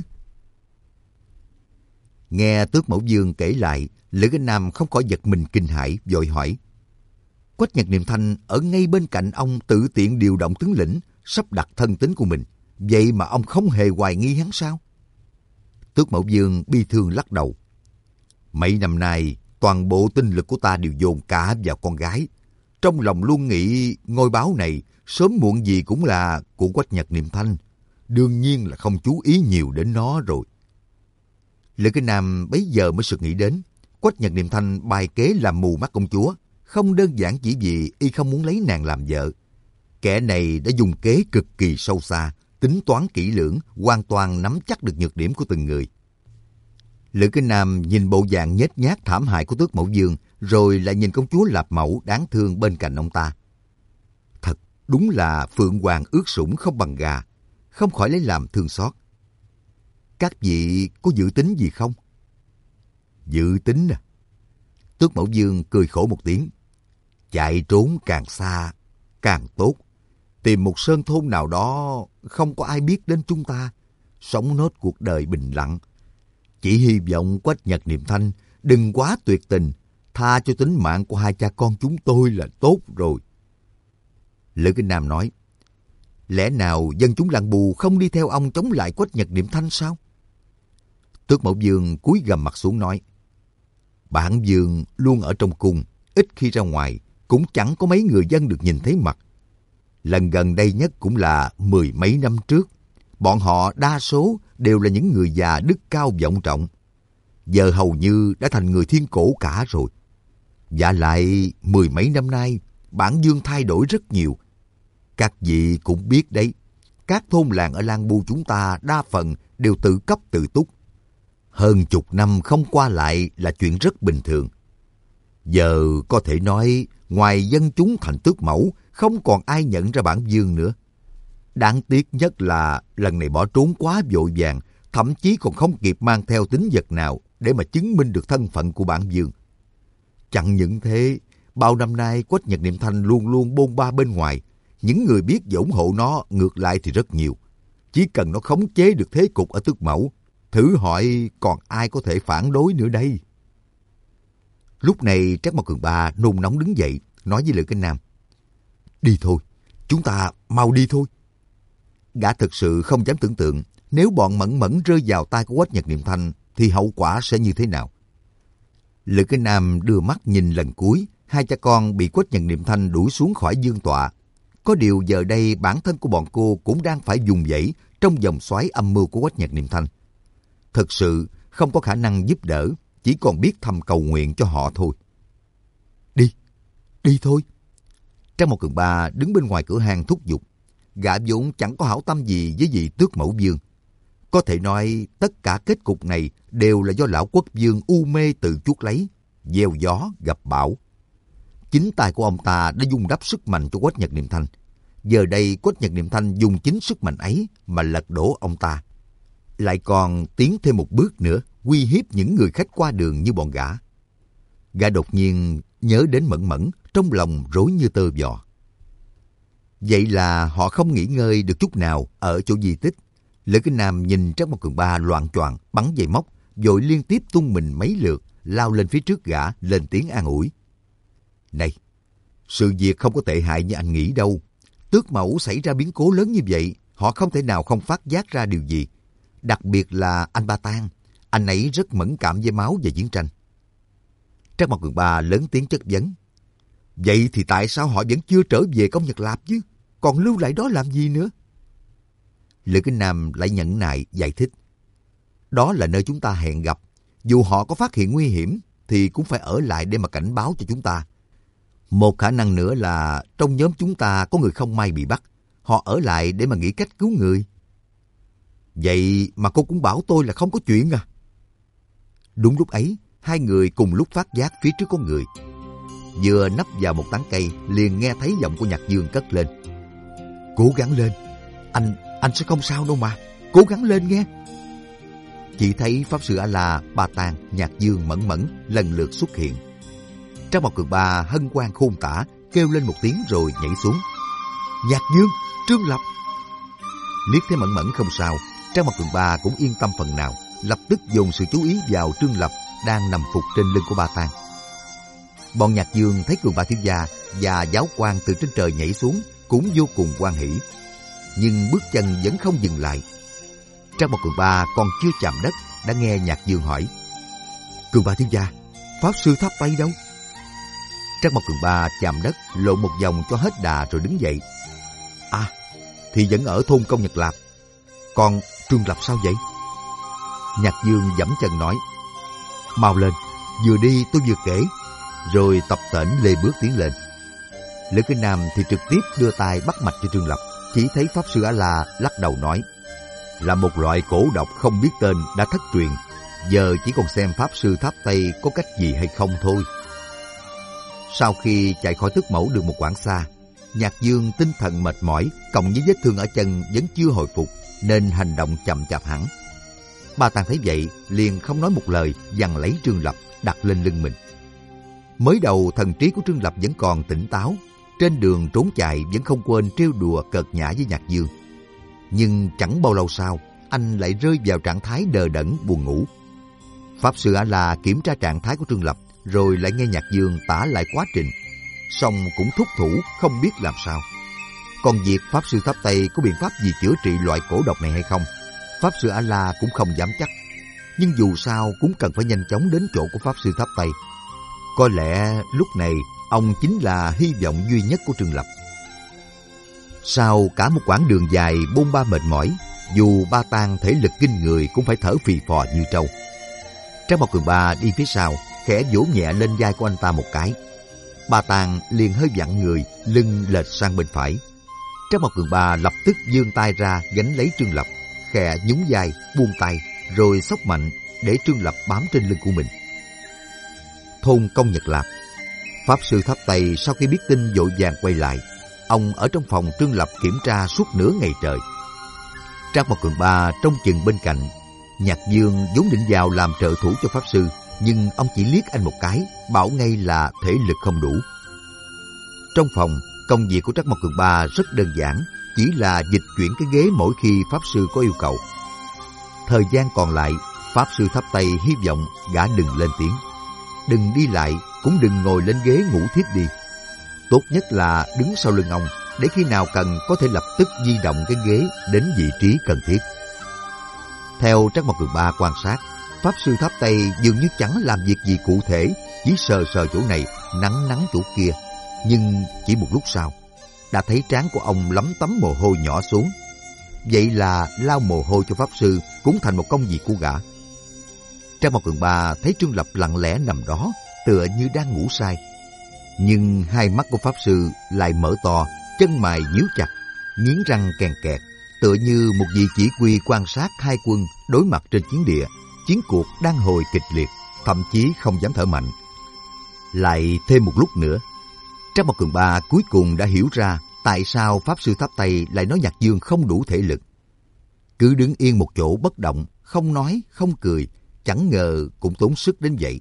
Nghe Tước Mẫu Dương kể lại, Lữ Kinh Nam không khỏi giật mình kinh hãi, vội hỏi. Quách Nhật Niệm Thanh ở ngay bên cạnh ông tự tiện điều động tướng lĩnh, sắp đặt thân tín của mình. Vậy mà ông không hề hoài nghi hắn sao? Tước Mẫu Dương bi thương lắc đầu. Mấy năm nay, toàn bộ tinh lực của ta đều dồn cả vào con gái. Trong lòng luôn nghĩ ngôi báo này sớm muộn gì cũng là của Quách Nhật Niệm Thanh. Đương nhiên là không chú ý nhiều đến nó rồi. Lữ Kinh Nam bấy giờ mới sực nghĩ đến. Quách Nhật Niệm Thanh bài kế làm mù mắt công chúa. Không đơn giản chỉ vì y không muốn lấy nàng làm vợ. Kẻ này đã dùng kế cực kỳ sâu xa, tính toán kỹ lưỡng, hoàn toàn nắm chắc được nhược điểm của từng người. Lữ Kinh Nam nhìn bộ dạng nhếch nhác thảm hại của Tước Mẫu Dương, rồi lại nhìn công chúa Lạp Mẫu đáng thương bên cạnh ông ta. Thật đúng là phượng hoàng ướt sũng không bằng gà, không khỏi lấy làm thương xót. Các vị có dự tính gì không? Dự tính à? Tước Mẫu Dương cười khổ một tiếng. Chạy trốn càng xa, càng tốt. Tìm một sơn thôn nào đó không có ai biết đến chúng ta. Sống nốt cuộc đời bình lặng. Chỉ hy vọng Quách Nhật Niệm Thanh đừng quá tuyệt tình. Tha cho tính mạng của hai cha con chúng tôi là tốt rồi. Lữ Kinh Nam nói. Lẽ nào dân chúng Lan Bu không đi theo ông chống lại Quách Nhật Niệm Thanh sao? Tước Mẫu Dương cúi gằm mặt xuống nói. Bản vương luôn ở trong cung, ít khi ra ngoài, cũng chẳng có mấy người dân được nhìn thấy mặt. Lần gần đây nhất cũng là mười mấy năm trước. Bọn họ đa số đều là những người già đức cao vọng trọng. Giờ hầu như đã thành người thiên cổ cả rồi. Và lại mười mấy năm nay, bản vương thay đổi rất nhiều. Các vị cũng biết đấy, các thôn làng ở Lan Bu chúng ta đa phần đều tự cấp tự túc. Hơn chục năm không qua lại là chuyện rất bình thường. Giờ có thể nói, ngoài dân chúng thành Tước Mẫu, không còn ai nhận ra bản vương nữa. Đáng tiếc nhất là lần này bỏ trốn quá vội vàng, thậm chí còn không kịp mang theo tín vật nào để mà chứng minh được thân phận của bản vương. Chẳng những thế, bao năm nay Quách Nhật Niệm Thanh luôn luôn bôn ba bên ngoài. Những người biết và ủng hộ nó ngược lại thì rất nhiều. Chỉ cần nó khống chế được thế cục ở Tước Mẫu, thử hỏi còn ai có thể phản đối nữa đây. Lúc này Trác Mao Cường Ba nôn nóng đứng dậy, nói với Lữ Kinh Nam. Đi thôi, chúng ta mau đi thôi. Gã thực sự không dám tưởng tượng, nếu bọn Mẫn Mẫn rơi vào tay của Quách Nhật Niệm Thanh thì hậu quả sẽ như thế nào. Lữ Kinh Nam đưa mắt nhìn lần cuối, hai cha con bị Quách Nhật Niệm Thanh đuổi xuống khỏi dương tọa. Có điều giờ đây bản thân của bọn cô cũng đang phải dùng dãy trong vòng xoáy âm mưu của Quách Nhật Niệm Thanh. Thực sự không có khả năng giúp đỡ, chỉ còn biết thầm cầu nguyện cho họ thôi. Đi, đi thôi. Trác Mao Cường Ba đứng bên ngoài cửa hàng thúc giục. Gã vốn chẳng có hảo tâm gì với vị Tước Mẫu Dương. Có thể nói tất cả kết cục này đều là do lão quốc vương u mê tự chuốc lấy, gieo gió gặp bão. Chính tay của ông ta đã dung đắp sức mạnh cho Quách Nhật Niệm Thanh. Giờ đây Quách Nhật Niệm Thanh dùng chính sức mạnh ấy mà lật đổ ông ta. Lại còn tiến thêm một bước nữa, uy hiếp những người khách qua đường như bọn gã. Gã đột nhiên nhớ đến Mẫn Mẫn, trong lòng rối như tơ vò. Vậy là họ không nghỉ ngơi được chút nào ở chỗ di tích. Lữ Kinh Nam nhìn Trác Mộc Cường Ba loạng choạng bắn dây móc, vội liên tiếp tung mình mấy lượt, lao lên phía trước gã, lên tiếng an ủi. Này, sự việc không có tệ hại như anh nghĩ đâu. Tước Mẫu xảy ra biến cố lớn như vậy, họ không thể nào không phát giác ra điều gì. Đặc biệt là anh Ba Tang, anh ấy rất mẫn cảm với máu và chiến tranh. Trác Mộc Cường Ba lớn tiếng chất vấn. Vậy thì tại sao họ vẫn chưa trở về Công Nhật Lạp chứ? Còn lưu lại đó làm gì nữa? Lữ Kinh Nam lại nhẫn nại giải thích. Đó là nơi chúng ta hẹn gặp. Dù họ có phát hiện nguy hiểm thì cũng phải ở lại để mà cảnh báo cho chúng ta. Một khả năng nữa là trong nhóm chúng ta có người không may bị bắt. Họ ở lại để mà nghĩ cách cứu người. Vậy mà cô cũng bảo tôi là không có chuyện à? Đúng lúc ấy, hai người cùng lúc phát giác phía trước có người. Vừa nấp vào một tán cây, liền nghe thấy giọng của Nhạc Dương cất lên. Cố gắng lên, anh anh sẽ không sao đâu mà, cố gắng lên nghe. Chỉ thấy Pháp Sư A-la, Ba Tang, Nhạc Dương, Mẫn Mẫn lần lượt xuất hiện. Trác Mộc Cường Ba hân hoan khôn tả, kêu lên một tiếng rồi nhảy xuống. Nhạc Dương, Trương Lập. Liếc thấy Mẫn Mẫn không sao, Trác Mộc Cường Ba cũng yên tâm phần nào, lập tức dồn sự chú ý vào Trương Lập đang nằm phục trên lưng của Ba Tang. Bọn Nhạc Dương thấy Cường Ba thiếu gia và giáo quan từ trên trời nhảy xuống cũng vô cùng hoan hỉ, nhưng bước chân vẫn không dừng lại. Trác Mộc Cường Ba còn chưa chạm đất đã nghe Nhạc Dương hỏi: Cường Ba thiếu gia, Pháp Sư Tháp Tây đâu? Trác Mộc Cường Ba chạm đất lộn một vòng cho hết đà rồi đứng dậy. À, thì vẫn ở thôn Công Nhật Lạp. Còn Trương Lập sao vậy? Nhạc Dương giẫm chân nói: Mau lên, vừa đi tôi vừa kể. Rồi tập tễnh lê bước tiến lên. Lữ Kinh Nam thì trực tiếp đưa tay bắt mạch cho Trương Lập. Chỉ thấy Pháp Sư A-la lắc đầu nói: Là một loại cổ độc không biết tên đã thất truyền. Giờ chỉ còn xem Pháp Sư Tháp Tây có cách gì hay không thôi. Sau khi chạy khỏi Tước Mẫu được một quãng xa, Nhạc Dương tinh thần mệt mỏi, cộng với vết thương ở chân vẫn chưa hồi phục, nên hành động chậm chạp hẳn. Ba Tang thấy vậy, liền không nói một lời, giằng lấy Trương Lập đặt lên lưng mình. Mới đầu thần trí của Trương Lập vẫn còn tỉnh táo, trên đường trốn chạy vẫn không quên trêu đùa cợt nhã với Nhạc Dương. Nhưng chẳng bao lâu sau, anh lại rơi vào trạng thái đờ đẫn buồn ngủ. Pháp Sư A-la kiểm tra trạng thái của Trương Lập, rồi lại nghe Nhạc Dương tả lại quá trình, song cũng thúc thủ không biết làm sao. Còn việc Pháp Sư Tháp Tây có biện pháp gì chữa trị loại cổ độc này hay không, Pháp Sư A-la cũng không dám chắc. Nhưng dù sao cũng cần phải nhanh chóng đến chỗ của Pháp Sư Tháp Tây. Có lẽ lúc này ông chính là hy vọng duy nhất của Trương Lập. Sau cả một quãng đường dài bôn ba mệt mỏi, dù Ba Tang thể lực kinh người cũng phải thở phì phò như trâu. Trác Mộc Cường Ba đi phía sau, khẽ vỗ nhẹ lên vai của anh ta một cái. Ba Tang liền hơi vặn người, lưng lệch sang bên phải. Trác Mộc Cường Ba lập tức giương tay ra gánh lấy Trương Lập, khẽ nhún vai, buông tay, rồi xốc mạnh để Trương Lập bám trên lưng của mình. Thôn Công Nhật Lạp. Pháp Sư Tháp Tây sau khi biết tin vội vàng quay lại. Ông ở trong phòng Trương Lập kiểm tra suốt nửa ngày trời. Trác Mộc Cường Ba trông chừng bên cạnh. Nhạc Dương vốn định vào làm trợ thủ cho Pháp Sư, nhưng ông chỉ liếc anh một cái, bảo ngay là thể lực không đủ. Trong phòng, công việc của Trác Mộc Cường Ba rất đơn giản, chỉ là dịch chuyển cái ghế mỗi khi Pháp Sư có yêu cầu. Thời gian còn lại, Pháp Sư Tháp Tây hy vọng gã đừng lên tiếng. Đừng đi lại, cũng đừng ngồi lên ghế ngủ thiếp đi. Tốt nhất là đứng sau lưng ông, để khi nào cần có thể lập tức di động cái ghế đến vị trí cần thiết. Theo Trác Mộc Cường Ba quan sát, Pháp Sư Tháp Tây dường như chẳng làm việc gì cụ thể, chỉ sờ sờ chỗ này, nắng nắng chỗ kia. Nhưng chỉ một lúc sau, đã thấy trán của ông lấm tấm mồ hôi nhỏ xuống. Vậy là lau mồ hôi cho Pháp Sư cũng thành một công việc của gã. Trác Mộc Cường Ba thấy Trương Lập lặng lẽ nằm đó, tựa như đang ngủ say. Nhưng hai mắt của Pháp Sư lại mở to, chân mày nhíu chặt, nghiến răng kèn kẹt, tựa như một vị chỉ huy quan sát hai quân đối mặt trên chiến địa. Chiến cuộc đang hồi kịch liệt, thậm chí không dám thở mạnh. Lại thêm một lúc nữa, Trác Mộc Cường Ba cuối cùng đã hiểu ra tại sao Pháp Sư Tháp Tây lại nói Nhạc Dương không đủ thể lực. Cứ đứng yên một chỗ bất động, không nói, không cười, chẳng ngờ cũng tốn sức đến vậy.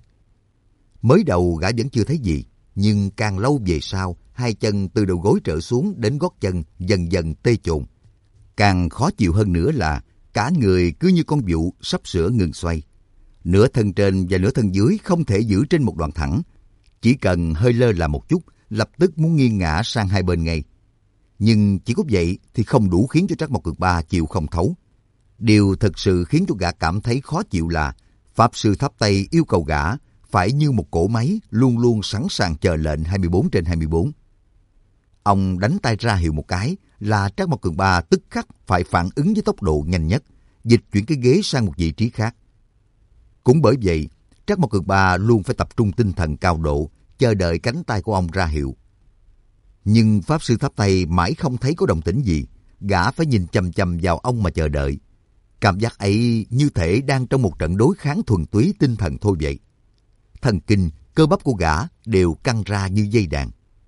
Mới đầu gã vẫn chưa thấy gì, nhưng càng lâu về sau, hai chân từ đầu gối trở xuống đến gót chân dần dần tê chồn. Càng khó chịu hơn nữa là cả người cứ như con vụ sắp sửa ngừng xoay. Nửa thân trên và nửa thân dưới không thể giữ trên một đoạn thẳng. Chỉ cần hơi lơ là một chút, lập tức muốn nghiêng ngã sang hai bên ngay. Nhưng chỉ có vậy thì không đủ khiến cho Trác Mộc Cường Ba chịu không thấu. Điều thực sự khiến cho gã cảm thấy khó chịu là Pháp Sư Tháp Tây yêu cầu gã phải như một cỗ máy luôn luôn sẵn sàng chờ lệnh hai mươi bốn trên hai mươi bốn. Ông đánh tay ra hiệu một cái là Trác Mộc Cường Ba tức khắc phải phản ứng với tốc độ nhanh nhất, dịch chuyển cái ghế sang một vị trí khác. Cũng bởi vậy, Trác Mộc Cường Ba luôn phải tập trung tinh thần cao độ, chờ đợi cánh tay của ông ra hiệu. Nhưng Pháp Sư Tháp Tây mãi không thấy có động tĩnh gì, gã phải nhìn chằm chằm vào ông mà chờ đợi. Cảm giác ấy như thể đang trong một trận đối kháng thuần túy tinh thần thôi vậy. Thần kinh, cơ bắp của gã đều căng ra như dây đàn.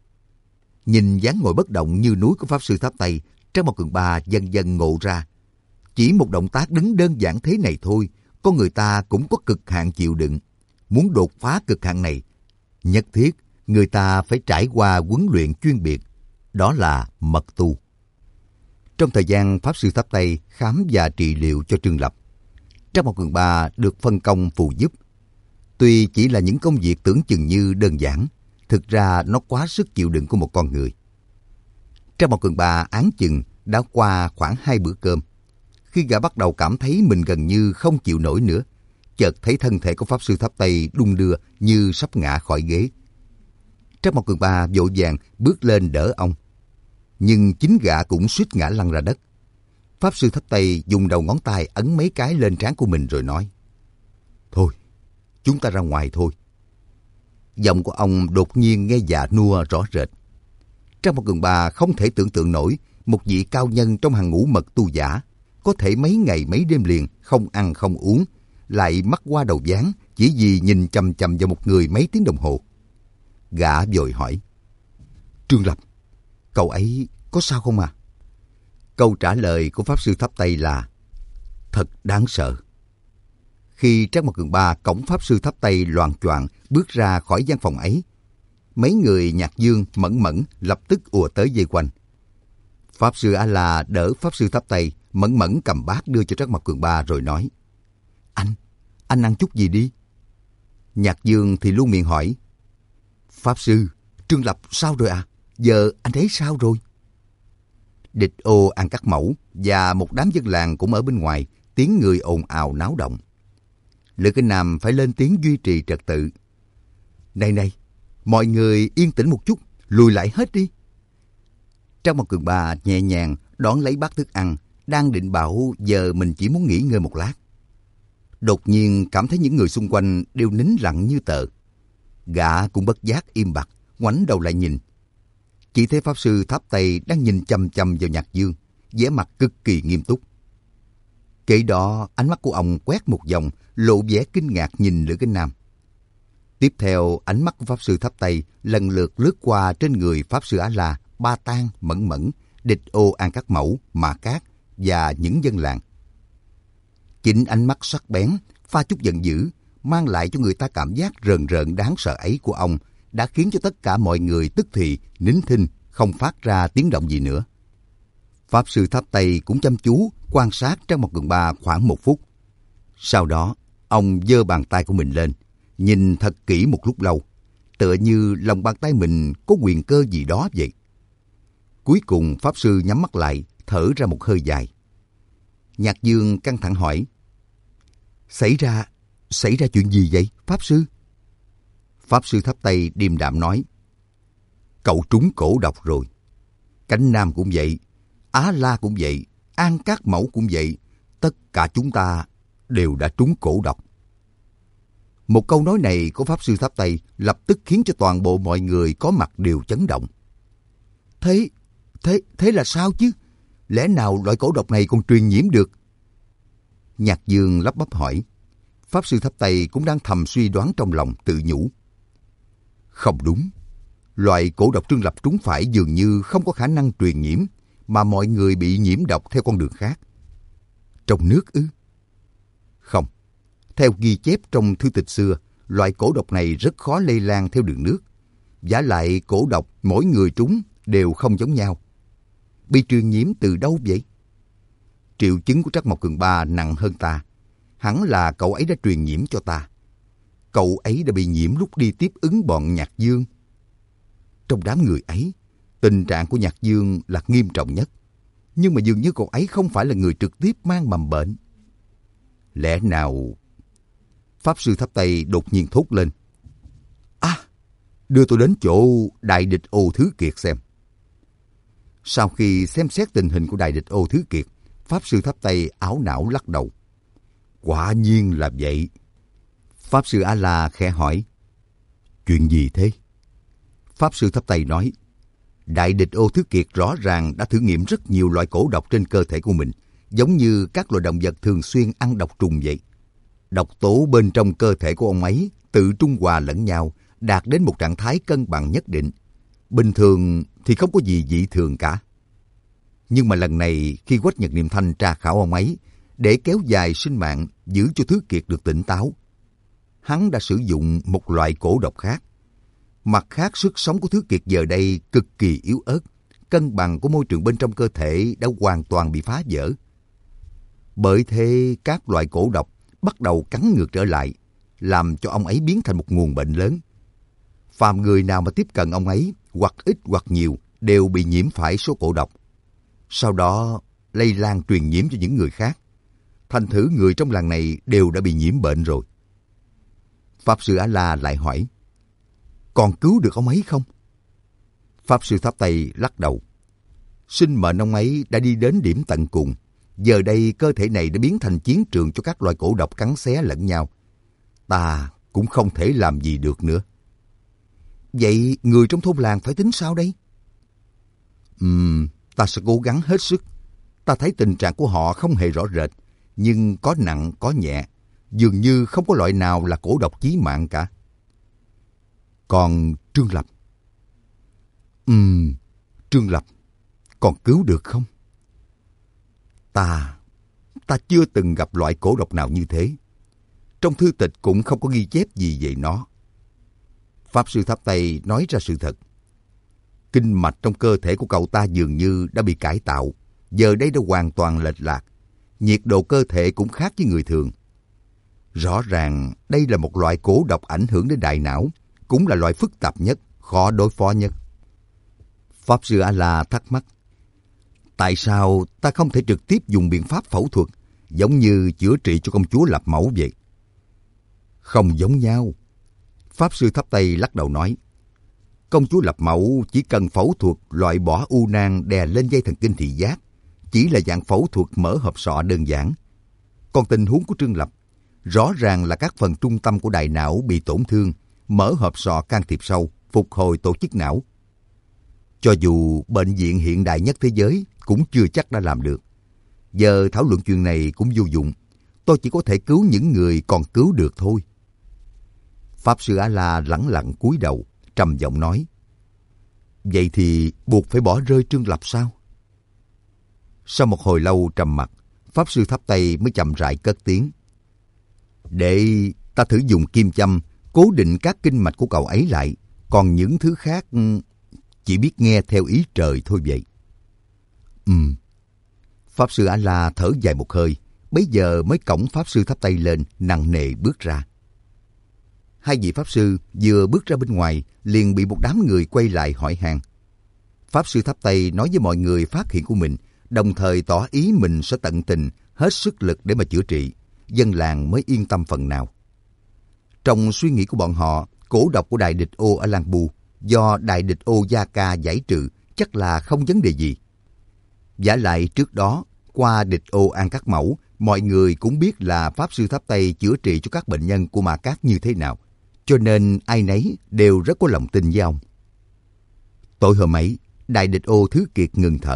Nhìn dáng ngồi bất động như núi của Pháp Sư Tháp Tây, Trác Mộc Cường Ba dần dần ngộ ra. Chỉ một động tác đứng đơn giản thế này thôi, con người ta cũng có cực hạn chịu đựng. Muốn đột phá cực hạn này, nhất thiết người ta phải trải qua huấn luyện chuyên biệt, đó là mật tu. Trong thời gian Pháp Sư Tháp Tây khám và trị liệu cho Trương Lập, Trác Mộc Cường Ba được phân công phụ giúp. Tuy chỉ là những công việc tưởng chừng như đơn giản, thực ra nó quá sức chịu đựng của một con người. Trác Mộc Cường Ba áng chừng đã qua khoảng hai bữa cơm. Khi gã bắt đầu cảm thấy mình gần như không chịu nổi nữa, chợt thấy thân thể của Pháp Sư Tháp Tây đung đưa như sắp ngã khỏi ghế. Trác Mộc Cường Ba vội vàng bước lên đỡ ông. Nhưng chính gã cũng suýt ngã lăn ra đất. Pháp Sư Tháp Tây dùng đầu ngón tay ấn mấy cái lên trán của mình rồi nói: "Thôi, chúng ta ra ngoài thôi." Giọng của ông đột nhiên nghe già nua rõ rệt. Trác Mộc Cường Ba không thể tưởng tượng nổi một vị cao nhân trong hàng ngũ mật tu giả có thể mấy ngày mấy đêm liền không ăn không uống, lại mắt qua đầu ván chỉ vì nhìn chằm chằm vào một người mấy tiếng đồng hồ. Gã vội hỏi: "Trương Lập, cậu ấy có sao không à?" Câu trả lời của Pháp Sư Tháp Tây là: "Thật đáng sợ." Khi Trác Mộc Cường Ba cõng Pháp Sư Tháp Tây loạng choạng bước ra khỏi gian phòng ấy, mấy người Nhạc Dương, Mẫn Mẫn lập tức ùa tới vây quanh. Pháp Sư A-la đỡ Pháp Sư Tháp Tây, Mẫn Mẫn cầm bát đưa cho Trác Mộc Cường Ba rồi nói: Anh, anh ăn chút gì đi." Nhạc Dương thì luôn miệng hỏi: "Pháp Sư, Trương Lập sao rồi à? Giờ anh ấy sao rồi?" Địch Ô, An Cắt Mẫu và một đám dân làng cũng ở bên ngoài, tiếng người ồn ào náo động. Lữ Kinh Nam phải lên tiếng duy trì trật tự: "Này này, mọi người yên tĩnh một chút, lùi lại hết đi." Trác Mộc Cường Ba nhẹ nhàng đón lấy bát thức ăn, đang định bảo giờ mình chỉ muốn nghỉ ngơi một lát. Đột nhiên cảm thấy những người xung quanh đều nín lặng như tờ. Gã cũng bất giác im bặt, ngoảnh đầu lại nhìn. Chỉ thấy Pháp Sư Tháp Tây đang nhìn chằm chằm vào Nhạc Dương, vẻ mặt cực kỳ nghiêm túc. Kể đó ánh mắt của ông quét một vòng, lộ vẻ kinh ngạc nhìn Lữ Kinh Nam. Tiếp theo ánh mắt của Pháp Sư Tháp Tây lần lượt lướt qua trên người Pháp Sư A-la, Ba Tang, Mẫn Mẫn, Địch Ô, An Cắt Mẫu, Mã Cát và những dân làng. Chính ánh mắt sắc bén, pha chút giận dữ, mang lại cho người ta cảm giác rờn rợn đáng sợ ấy của ông đã khiến cho tất cả mọi người tức thì nín thinh, không phát ra tiếng động gì nữa. Pháp Sư Tháp Tây cũng chăm chú quan sát Trác Mộc Cường Ba khoảng một phút. Sau đó, ông giơ bàn tay của mình lên, nhìn thật kỹ một lúc lâu, tựa như lòng bàn tay mình có quyền cơ gì đó vậy. Cuối cùng Pháp Sư nhắm mắt lại, thở ra một hơi dài. Nhạc Dương căng thẳng hỏi: Xảy ra, xảy ra chuyện gì vậy, Pháp Sư? Pháp Sư Tháp Tây điềm đạm nói: Cậu trúng cổ độc rồi. Cánh Nam cũng vậy, Á La cũng vậy, An Cát Mẫu cũng vậy. Tất cả chúng ta đều đã trúng cổ độc. Một câu nói này của Pháp Sư Tháp Tây lập tức khiến cho toàn bộ mọi người có mặt đều chấn động. Thế, thế, thế là sao chứ? lẽ nào loại cổ độc này còn truyền nhiễm được? Nhạc Dương lắp bắp hỏi. Pháp Sư Tháp Tây cũng đang thầm suy đoán trong lòng, tự nhủ. Không đúng. Loại cổ độc Trương Lập trúng phải dường như không có khả năng truyền nhiễm, mà mọi người bị nhiễm độc theo con đường khác. Trong nước ư? Không. Theo ghi chép trong thư tịch xưa, loại cổ độc này rất khó lây lan theo đường nước. Vả lại cổ độc mỗi người trúng đều không giống nhau. Bị truyền nhiễm từ đâu vậy? Triệu chứng của Trắc Mộc Cường Ba nặng hơn ta. Hẳn là cậu ấy đã truyền nhiễm cho ta. Cậu ấy đã bị nhiễm lúc đi tiếp ứng bọn Nhạc Dương. Trong đám người ấy, tình trạng của Nhạc Dương là nghiêm trọng nhất. Nhưng mà dường như cậu ấy không phải là người trực tiếp mang mầm bệnh. Lẽ nào... Pháp Sư Tháp Tây đột nhiên thốt lên. À, đưa tôi đến chỗ Đại Địch Ô Thứ Kiệt xem. Sau khi xem xét tình hình của Đại Địch Ô Thứ Kiệt, Pháp Sư Tháp Tây ảo não lắc đầu. Quả nhiên là vậy. Pháp Sư A-la khẽ hỏi. Chuyện gì thế? Pháp Sư Tháp Tây nói. Đại Địch Ô Thứ Kiệt rõ ràng đã thử nghiệm rất nhiều loại cổ độc trên cơ thể của mình, giống như các loài động vật thường xuyên ăn độc trùng vậy. Độc tố bên trong cơ thể của ông ấy tự trung hòa lẫn nhau, đạt đến một trạng thái cân bằng nhất định. Bình thường thì không có gì dị thường cả. Nhưng mà lần này khi Quách Nhật Niệm Thanh tra khảo ông ấy, để kéo dài sinh mạng, giữ cho Thứ Kiệt được tỉnh táo, hắn đã sử dụng một loại cổ độc khác. Mặt khác, sức sống của Thứ Kiệt giờ đây cực kỳ yếu ớt, cân bằng của môi trường bên trong cơ thể đã hoàn toàn bị phá vỡ. Bởi thế, các loại cổ độc bắt đầu cắn ngược trở lại, làm cho ông ấy biến thành một nguồn bệnh lớn. Phàm người nào mà tiếp cận ông ấy, hoặc ít hoặc nhiều, đều bị nhiễm phải số cổ độc. Sau đó, lây lan truyền nhiễm cho những người khác. Thành thử người trong làng này đều đã bị nhiễm bệnh rồi. Pháp Sư A-la lại hỏi. Còn cứu được ông ấy không? Pháp Sư Tháp Tây lắc đầu. Sinh mệnh ông ấy đã đi đến điểm tận cùng. Giờ đây cơ thể này đã biến thành chiến trường cho các loài cổ độc cắn xé lẫn nhau. Ta cũng không thể làm gì được nữa. Vậy người trong thôn làng phải tính sao đây? Ừm, ta sẽ cố gắng hết sức. Ta thấy tình trạng của họ không hề rõ rệt, nhưng có nặng có nhẹ. Dường như không có loại nào là cổ độc chí mạng cả. Còn Trương Lập? Ừm, Trương Lập, còn cứu được không? Ta, ta chưa từng gặp loại cổ độc nào như thế. Trong thư tịch cũng không có ghi chép gì về nó. Pháp Sư Tháp Tây nói ra sự thật. Kinh mạch trong cơ thể của cậu ta dường như đã bị cải tạo, giờ đây đã hoàn toàn lệch lạc. Nhiệt độ cơ thể cũng khác với người thường. Rõ ràng đây là một loại cổ độc ảnh hưởng đến đại não, cũng là loại phức tạp nhất, khó đối phó nhất. Pháp Sư A-la thắc mắc. Tại sao ta không thể trực tiếp dùng biện pháp phẫu thuật, giống như chữa trị cho công chúa Lập Mẫu vậy? Không giống nhau. Pháp Sư Tháp Tây lắc đầu nói. Công chúa Lập Mẫu chỉ cần phẫu thuật loại bỏ u nang đè lên dây thần kinh thị giác, chỉ là dạng phẫu thuật mở hộp sọ đơn giản. Còn tình huống của Trương Lập, rõ ràng là các phần trung tâm của đại não bị tổn thương, mở hộp sọ can thiệp sâu, phục hồi tổ chức não. Cho dù bệnh viện hiện đại nhất thế giới cũng chưa chắc đã làm được. Giờ thảo luận chuyện này cũng vô dụng. Tôi chỉ có thể cứu những người còn cứu được thôi. Pháp Sư A-la lẳng lặng cúi đầu, trầm giọng nói. Vậy thì buộc phải bỏ rơi Trương Lập sao? Sau một hồi lâu trầm mặc, Pháp Sư Tháp Tây mới chậm rãi cất tiếng. Để ta thử dùng kim châm cố định các kinh mạch của cậu ấy lại, còn những thứ khác chỉ biết nghe theo ý trời thôi vậy. Ừm. Pháp Sư A-la thở dài một hơi, bấy giờ mới cõng Pháp Sư Tháp Tây lên, nặng nề bước ra. Hai vị Pháp Sư vừa bước ra bên ngoài, liền bị một đám người quay lại hỏi han. Pháp Sư Tháp Tây nói với mọi người phát hiện của mình, đồng thời tỏ ý mình sẽ tận tình, hết sức lực để mà chữa trị. Dân làng mới yên tâm phần nào. Trong suy nghĩ của bọn họ, cổ độc của Đại Địch Ô ở Lang Bu do Đại Địch Ô Gia Ca giải trừ chắc là không vấn đề gì. Vả lại trước đó, qua Địch Ô An Các Mẫu, mọi người cũng biết là Pháp Sư Tháp Tây chữa trị cho các bệnh nhân của Ma Cát như thế nào, cho nên ai nấy đều rất có lòng tin với ông. Tối hôm ấy, Đại Địch Ô Thứ Kiệt ngừng thở,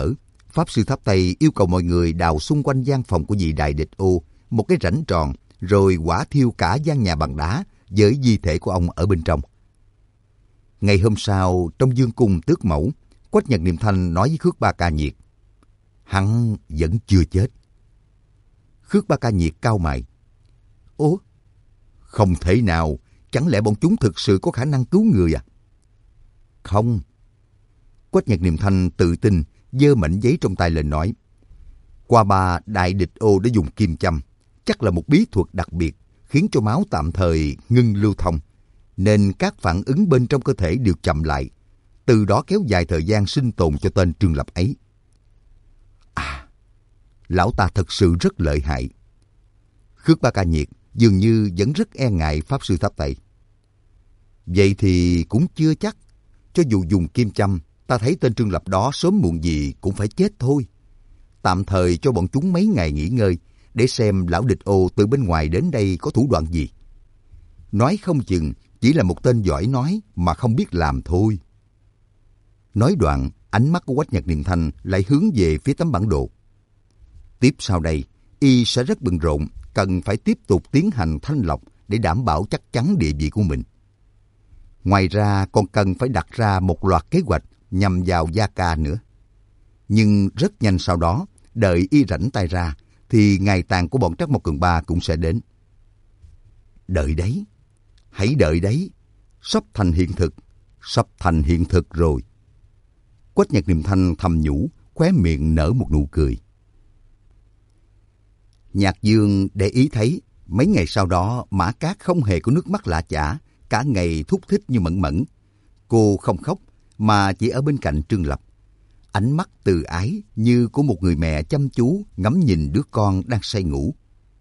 Pháp Sư Tháp Tây yêu cầu mọi người đào xung quanh gian phòng của vị Đại Địch Ô một cái rãnh tròn, rồi hỏa thiêu cả gian nhà bằng đá với di thể của ông ở bên trong. Ngày hôm sau, trong dương cung tước mẫu, Quách Nhật Niệm Thanh nói với Khước Ba Ca Nhiệt, hắn vẫn chưa chết. Khước Ba Ca Nhiệt cau mày. Ủa? Không thể nào, chẳng lẽ bọn chúng thực sự có khả năng cứu người à? Không. Quách Nhật Niệm Thanh tự tin giơ mảnh giấy trong tay lên nói, qua ba Đại Địch Ô đã dùng kim châm, chắc là một bí thuật đặc biệt khiến cho máu tạm thời ngưng lưu thông, nên các phản ứng bên trong cơ thể đều chậm lại, từ đó kéo dài thời gian sinh tồn cho tên Trương Lập ấy. À, lão ta thật sự rất lợi hại. Khước Ba Ca Nhiệt dường như vẫn rất e ngại Pháp Sư Tháp Tây. Vậy thì cũng chưa chắc. Cho dù dùng kim châm, ta thấy tên Trương Lập đó sớm muộn gì cũng phải chết thôi. Tạm thời cho bọn chúng mấy ngày nghỉ ngơi, để xem lão Địch Ô từ bên ngoài đến đây có thủ đoạn gì. Nói không chừng chỉ là một tên giỏi nói mà không biết làm thôi. Nói đoạn, ánh mắt của Quách Nhật Niệm Thanh lại hướng về phía tấm bản đồ. Tiếp sau đây, y sẽ rất bận rộn, cần phải tiếp tục tiến hành thanh lọc để đảm bảo chắc chắn địa vị của mình. Ngoài ra còn cần phải đặt ra một loạt kế hoạch nhằm vào Gia Ca nữa. Nhưng rất nhanh sau đó, đợi y rảnh tay ra, thì ngày tàn của bọn Trắc Mộc Cường Ba cũng sẽ đến. Đợi đấy, hãy đợi đấy, sắp thành hiện thực, sắp thành hiện thực rồi. Quách Nhật Niệm Thanh thầm nhủ, khóe miệng nở một nụ cười. Nhạc Dương để ý thấy, mấy ngày sau đó Mã Cát không hề có nước mắt lã chả, cả ngày thúc thích như mẫn mẫn. Cô không khóc, mà chỉ ở bên cạnh Trương Lập. Ánh mắt từ ái như của một người mẹ chăm chú ngắm nhìn đứa con đang say ngủ.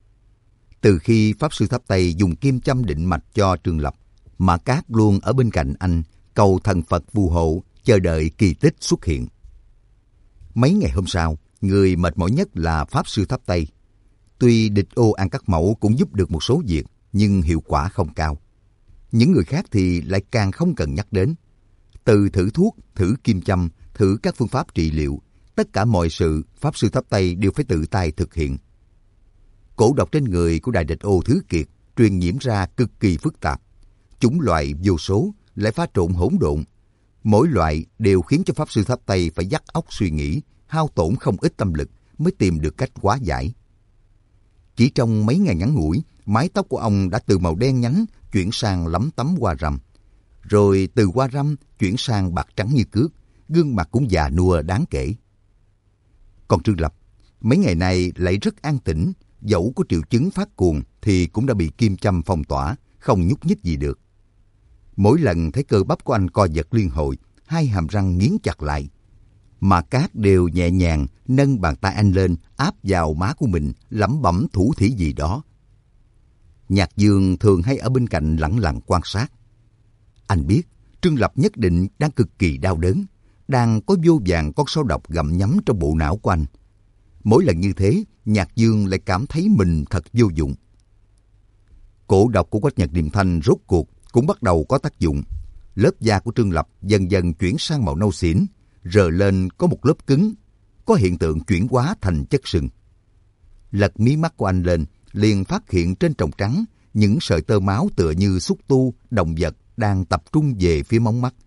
Từ khi Pháp Sư Tháp Tây dùng kim châm định mạch cho Trương Lập, Mã Cát luôn ở bên cạnh anh, cầu thần Phật phù hộ, chờ đợi kỳ tích xuất hiện. Mấy ngày hôm sau, người mệt mỏi nhất là Pháp Sư Tháp Tây. Tuy Địch Ô An Cắt Mẫu cũng giúp được một số việc, nhưng hiệu quả không cao. Những người khác thì lại càng không cần nhắc đến. Từ thử thuốc, thử kim châm, thử các phương pháp trị liệu, tất cả mọi sự Pháp Sư Tháp Tây đều phải tự tay thực hiện. Cổ độc trên người của Đại Địch Ô Thứ Kiệt truyền nhiễm ra cực kỳ phức tạp. Chủng loại vô số lại pha trộn hỗn độn. Mỗi loại đều khiến cho Pháp Sư Tháp Tây phải vắt óc suy nghĩ, hao tổn không ít tâm lực mới tìm được cách hóa giải. Chỉ trong mấy ngày ngắn ngủi, mái tóc của ông đã từ màu đen nhánh chuyển sang lấm tấm hoa râm. Rồi từ hoa râm chuyển sang bạc trắng như cước, gương mặt cũng già nua đáng kể. Còn Trương Lập, mấy ngày nay lại rất an tĩnh, dẫu có triệu chứng phát cuồng thì cũng đã bị kim châm phong tỏa, không nhúc nhích gì được. Mỗi lần thấy cơ bắp của anh co giật liên hồi, hai hàm răng nghiến chặt lại. Mà Cát đều nhẹ nhàng nâng bàn tay anh lên, áp vào má của mình, lẩm bẩm thủ thỉ gì đó. Nhạc Dương thường hay ở bên cạnh lẳng lặng quan sát. Anh biết Trương Lập nhất định đang cực kỳ đau đớn, đang có vô vàn con sâu độc gặm nhấm trong bộ não của anh. Mỗi lần như thế, Nhạc Dương lại cảm thấy mình thật vô dụng. Cổ độc của Quách Nhật Niệm Thanh rốt cuộc cũng bắt đầu có tác dụng. Lớp da của Trương Lập dần dần chuyển sang màu nâu xỉn, rờ lên có một lớp cứng, có hiện tượng chuyển hóa thành chất sừng. Lật mí mắt của anh lên, liền phát hiện trên tròng trắng những sợi tơ máu tựa như xúc tu, động vật đang tập trung về phía móng mắt.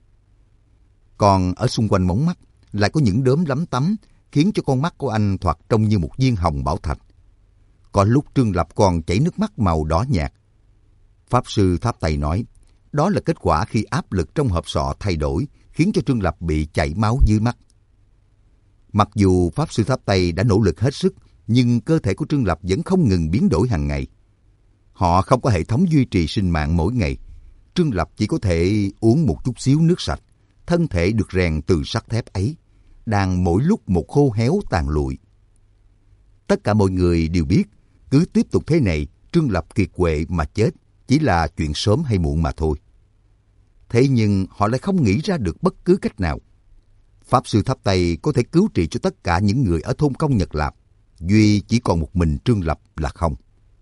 Còn ở xung quanh móng mắt lại có những đốm lấm tấm, khiến cho con mắt của anh thoạt trông như một viên hồng bảo thạch. Có lúc Trương Lập còn chảy nước mắt màu đỏ nhạt. Pháp Sư Tháp Tây nói, đó là kết quả khi áp lực trong hộp sọ thay đổi, khiến cho Trương Lập bị chảy máu dưới mắt. Mặc dù Pháp Sư Tháp Tây đã nỗ lực hết sức, nhưng cơ thể của Trương Lập vẫn không ngừng biến đổi hàng ngày. Họ không có hệ thống duy trì sinh mạng mỗi ngày. Trương Lập chỉ có thể uống một chút xíu nước sạch. Thân thể được rèn từ sắt thép ấy, đang mỗi lúc một khô héo tàn lụi. Tất cả mọi người đều biết, cứ tiếp tục thế này, Trương Lập kiệt quệ mà chết chỉ là chuyện sớm hay muộn mà thôi. Thế nhưng họ lại không nghĩ ra được bất cứ cách nào. Pháp Sư Tháp Tây có thể cứu trị cho tất cả những người ở thôn Công Nhật Lạp, duy chỉ còn một mình Trương Lập là không.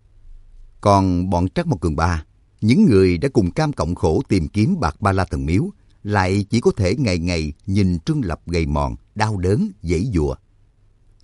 Còn bọn Trắc Mộc Cường Ba, những người đã cùng cam cộng khổ tìm kiếm bạc ba la thần miếu, lại chỉ có thể ngày ngày nhìn Trương Lập gầy mòn, đau đớn, giãy giụa.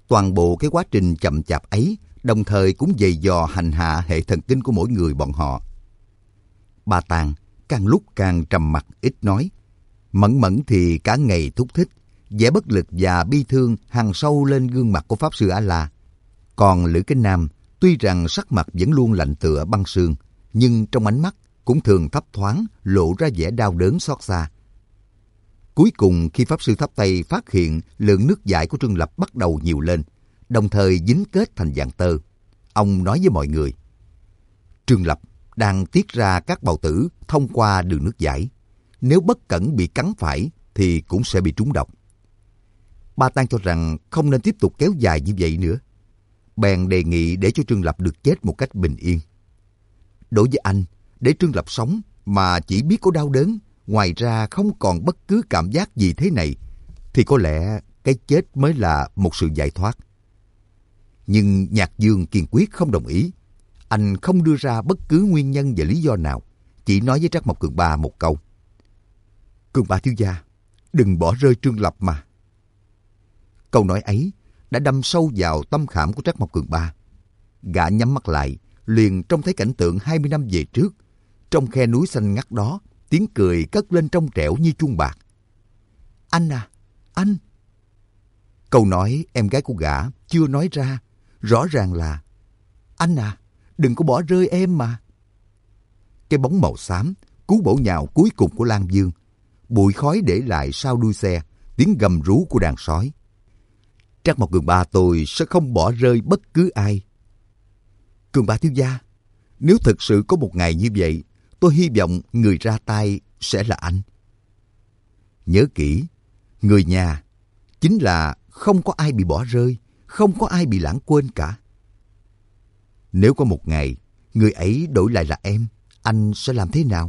Toàn bộ cái quá trình chậm chạp ấy đồng thời cũng dày dò hành hạ hệ thần kinh của mỗi người bọn họ. Ba Tàng càng lúc càng trầm mặc ít nói. Mẫn Mẫn thì cả ngày thúc thích, vẻ bất lực và bi thương hằn sâu lên gương mặt của Pháp Sư A-la. Còn Lữ Kính Nam tuy rằng sắc mặt vẫn luôn lạnh tựa băng sương, nhưng trong ánh mắt cũng thường thấp thoáng lộ ra vẻ đau đớn xót xa. Cuối cùng khi Pháp Sư Tháp Tây phát hiện lượng nước dãi của Trương Lập bắt đầu nhiều lên, đồng thời dính kết thành dạng tơ, ông nói với mọi người: Trương Lập đang tiết ra các bào tử thông qua đường nước dãi. Nếu bất cẩn bị cắn phải thì cũng sẽ bị trúng độc. Ba Tang cho rằng không nên tiếp tục kéo dài như vậy nữa. Bèn đề nghị để cho Trương Lập được chết một cách bình yên. Đối với anh, để Trương Lập sống mà chỉ biết có đau đớn, ngoài ra không còn bất cứ cảm giác gì thế này, thì có lẽ cái chết mới là một sự giải thoát. Nhưng Nhạc Dương kiên quyết không đồng ý. Anh không đưa ra bất cứ nguyên nhân và lý do nào, chỉ nói với Trác Mộc Cường Ba một câu: Cường Ba thiếu gia, đừng bỏ rơi Trương Lập mà. Câu nói ấy đã đâm sâu vào tâm khảm của Trác Mộc Cường Ba. Gã nhắm mắt lại, liền trông thấy cảnh tượng hai mươi năm về trước. Trong khe núi xanh ngắt đó, tiếng cười cất lên trong trẻo như chuông bạc. Anh à, anh! Câu nói em gái của gã chưa nói ra, rõ ràng là: Anh à, đừng có bỏ rơi em mà. Cái bóng màu xám, cú bổ nhào cuối cùng của Lan Dương, bụi khói để lại sau đuôi xe, tiếng gầm rú của đàn sói. Trác Mộc Cường Ba tôi sẽ không bỏ rơi bất cứ ai. Cường Ba thiếu gia, nếu thực sự có một ngày như vậy, tôi hy vọng người ra tay sẽ là anh. Nhớ kỹ, người nhà chính là không có ai bị bỏ rơi, không có ai bị lãng quên cả. Nếu có một ngày, người ấy đổi lại là em, anh sẽ làm thế nào?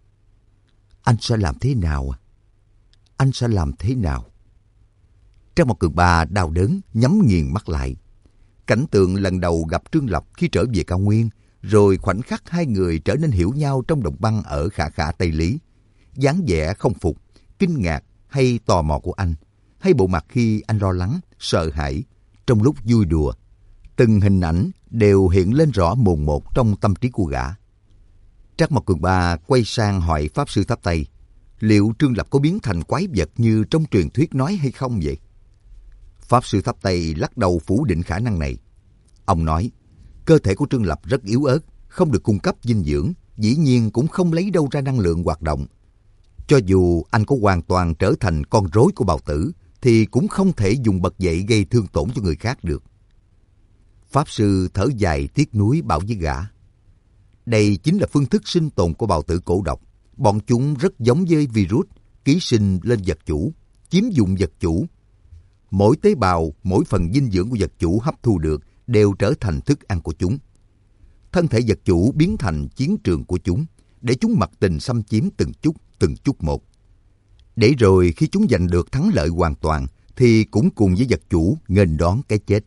Anh sẽ làm thế nào? Anh sẽ làm thế nào? Trác Mộc Cường Ba đau đớn nhắm nghiền mắt lại. Cảnh tượng lần đầu gặp Trương Lập khi trở về cao nguyên, rồi khoảnh khắc hai người trở nên hiểu nhau trong đồng băng ở Khả Khả Tây Lý. Dáng vẻ không phục, kinh ngạc hay tò mò của anh, hay bộ mặt khi anh lo lắng, sợ hãi, trong lúc vui đùa. Từng hình ảnh đều hiện lên rõ mồn một trong tâm trí của gã. Trác Mộc Cường Ba quay sang hỏi Pháp Sư Tháp Tây: liệu Trương Lập có biến thành quái vật như trong truyền thuyết nói hay không vậy? Pháp Sư Tháp Tây lắc đầu phủ định khả năng này. Ông nói, cơ thể của Trương Lập rất yếu ớt, không được cung cấp dinh dưỡng, dĩ nhiên cũng không lấy đâu ra năng lượng hoạt động. Cho dù anh có hoàn toàn trở thành con rối của bào tử, thì cũng không thể dùng bật dậy gây thương tổn cho người khác được. Pháp Sư thở dài tiếc nuối bảo với gã: đây chính là phương thức sinh tồn của bào tử cổ độc. Bọn chúng rất giống với virus, ký sinh lên vật chủ, chiếm dụng vật chủ. Mỗi tế bào, mỗi phần dinh dưỡng của vật chủ hấp thu được đều trở thành thức ăn của chúng. Thân thể vật chủ biến thành chiến trường của chúng, để chúng mặc tình xâm chiếm từng chút, từng chút một. Để rồi khi chúng giành được thắng lợi hoàn toàn, thì cũng cùng với vật chủ nghênh đón cái chết.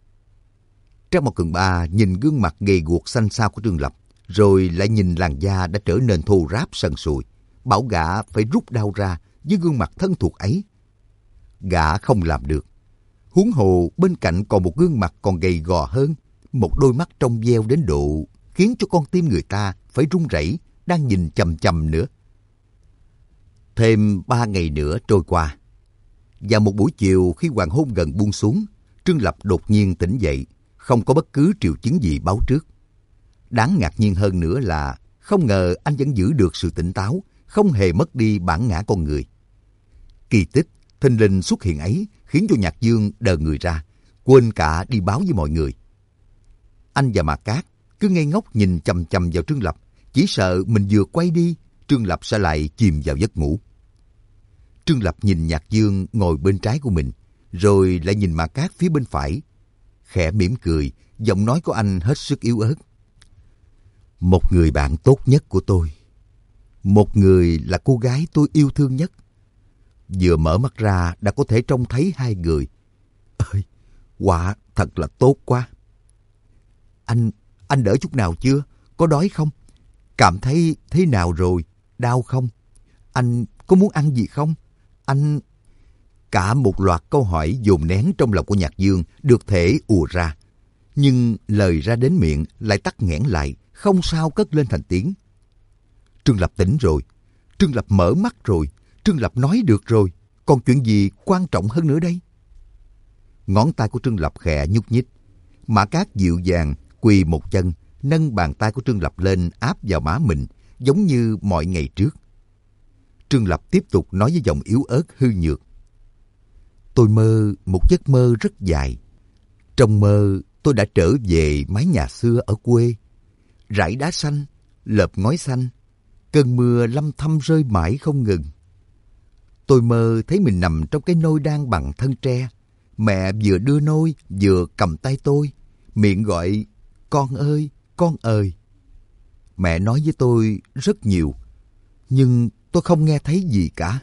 Trác Mộc Cường Ba nhìn gương mặt gầy guộc xanh xao của Trương Lập, rồi lại nhìn làn da đã trở nên thô ráp sần sùi, bảo gã phải rút đau ra với gương mặt thân thuộc ấy. Gã không làm được. Huống hồ bên cạnh còn một gương mặt còn gầy gò hơn, một đôi mắt trong veo đến độ khiến cho con tim người ta phải run rẩy, đang nhìn chằm chằm nữa. Thêm ba ngày nữa trôi qua. Vào một buổi chiều khi hoàng hôn gần buông xuống, Trương Lập đột nhiên tỉnh dậy, không có bất cứ triệu chứng gì báo trước. Đáng ngạc nhiên hơn nữa là không ngờ anh vẫn giữ được sự tỉnh táo, không hề mất đi bản ngã con người. Kỳ tích thình lình xuất hiện ấy khiến cho Nhạc Dương đờ người ra, quên cả đi báo với mọi người. Anh và Mạc Cát cứ ngây ngốc nhìn chằm chằm vào Trương Lập, chỉ sợ mình vừa quay đi, Trương Lập sẽ lại chìm vào giấc ngủ. Trương Lập nhìn Nhạc Dương ngồi bên trái của mình, rồi lại nhìn Mạc Cát phía bên phải. Khẽ mỉm cười, giọng nói của anh hết sức yếu ớt. Một người bạn tốt nhất của tôi. Một người là cô gái tôi yêu thương nhất. Vừa mở mắt ra đã có thể trông thấy hai người. Ơi, quả thật là tốt quá. Anh, anh đỡ chút nào chưa? Có đói không? Cảm thấy thế nào rồi? Đau không? Anh có muốn ăn gì không? Anh... Cả một loạt câu hỏi dồn nén trong lòng của Nhạc Dương được thể ùa ra. Nhưng lời ra đến miệng lại tắc nghẽn lại, không sao cất lên thành tiếng. Trương Lập tỉnh rồi. Trương Lập mở mắt rồi. Trương Lập nói được rồi. Còn chuyện gì quan trọng hơn nữa đây? Ngón tay của Trương Lập khẽ nhúc nhích. Mã Cát dịu dàng quỳ một chân, nâng bàn tay của Trương Lập lên áp vào má mình, giống như mọi ngày trước. Trương Lập tiếp tục nói với giọng yếu ớt hư nhược. Tôi mơ một giấc mơ rất dài. Trong mơ tôi đã trở về mái nhà xưa ở quê. Rải đá xanh, lợp ngói xanh, cơn mưa lâm thâm rơi mãi không ngừng. Tôi mơ thấy mình nằm trong cái nôi đan bằng thân tre. Mẹ vừa đưa nôi vừa cầm tay tôi, miệng gọi con ơi, con ơi. Mẹ nói với tôi rất nhiều, nhưng tôi không nghe thấy gì cả.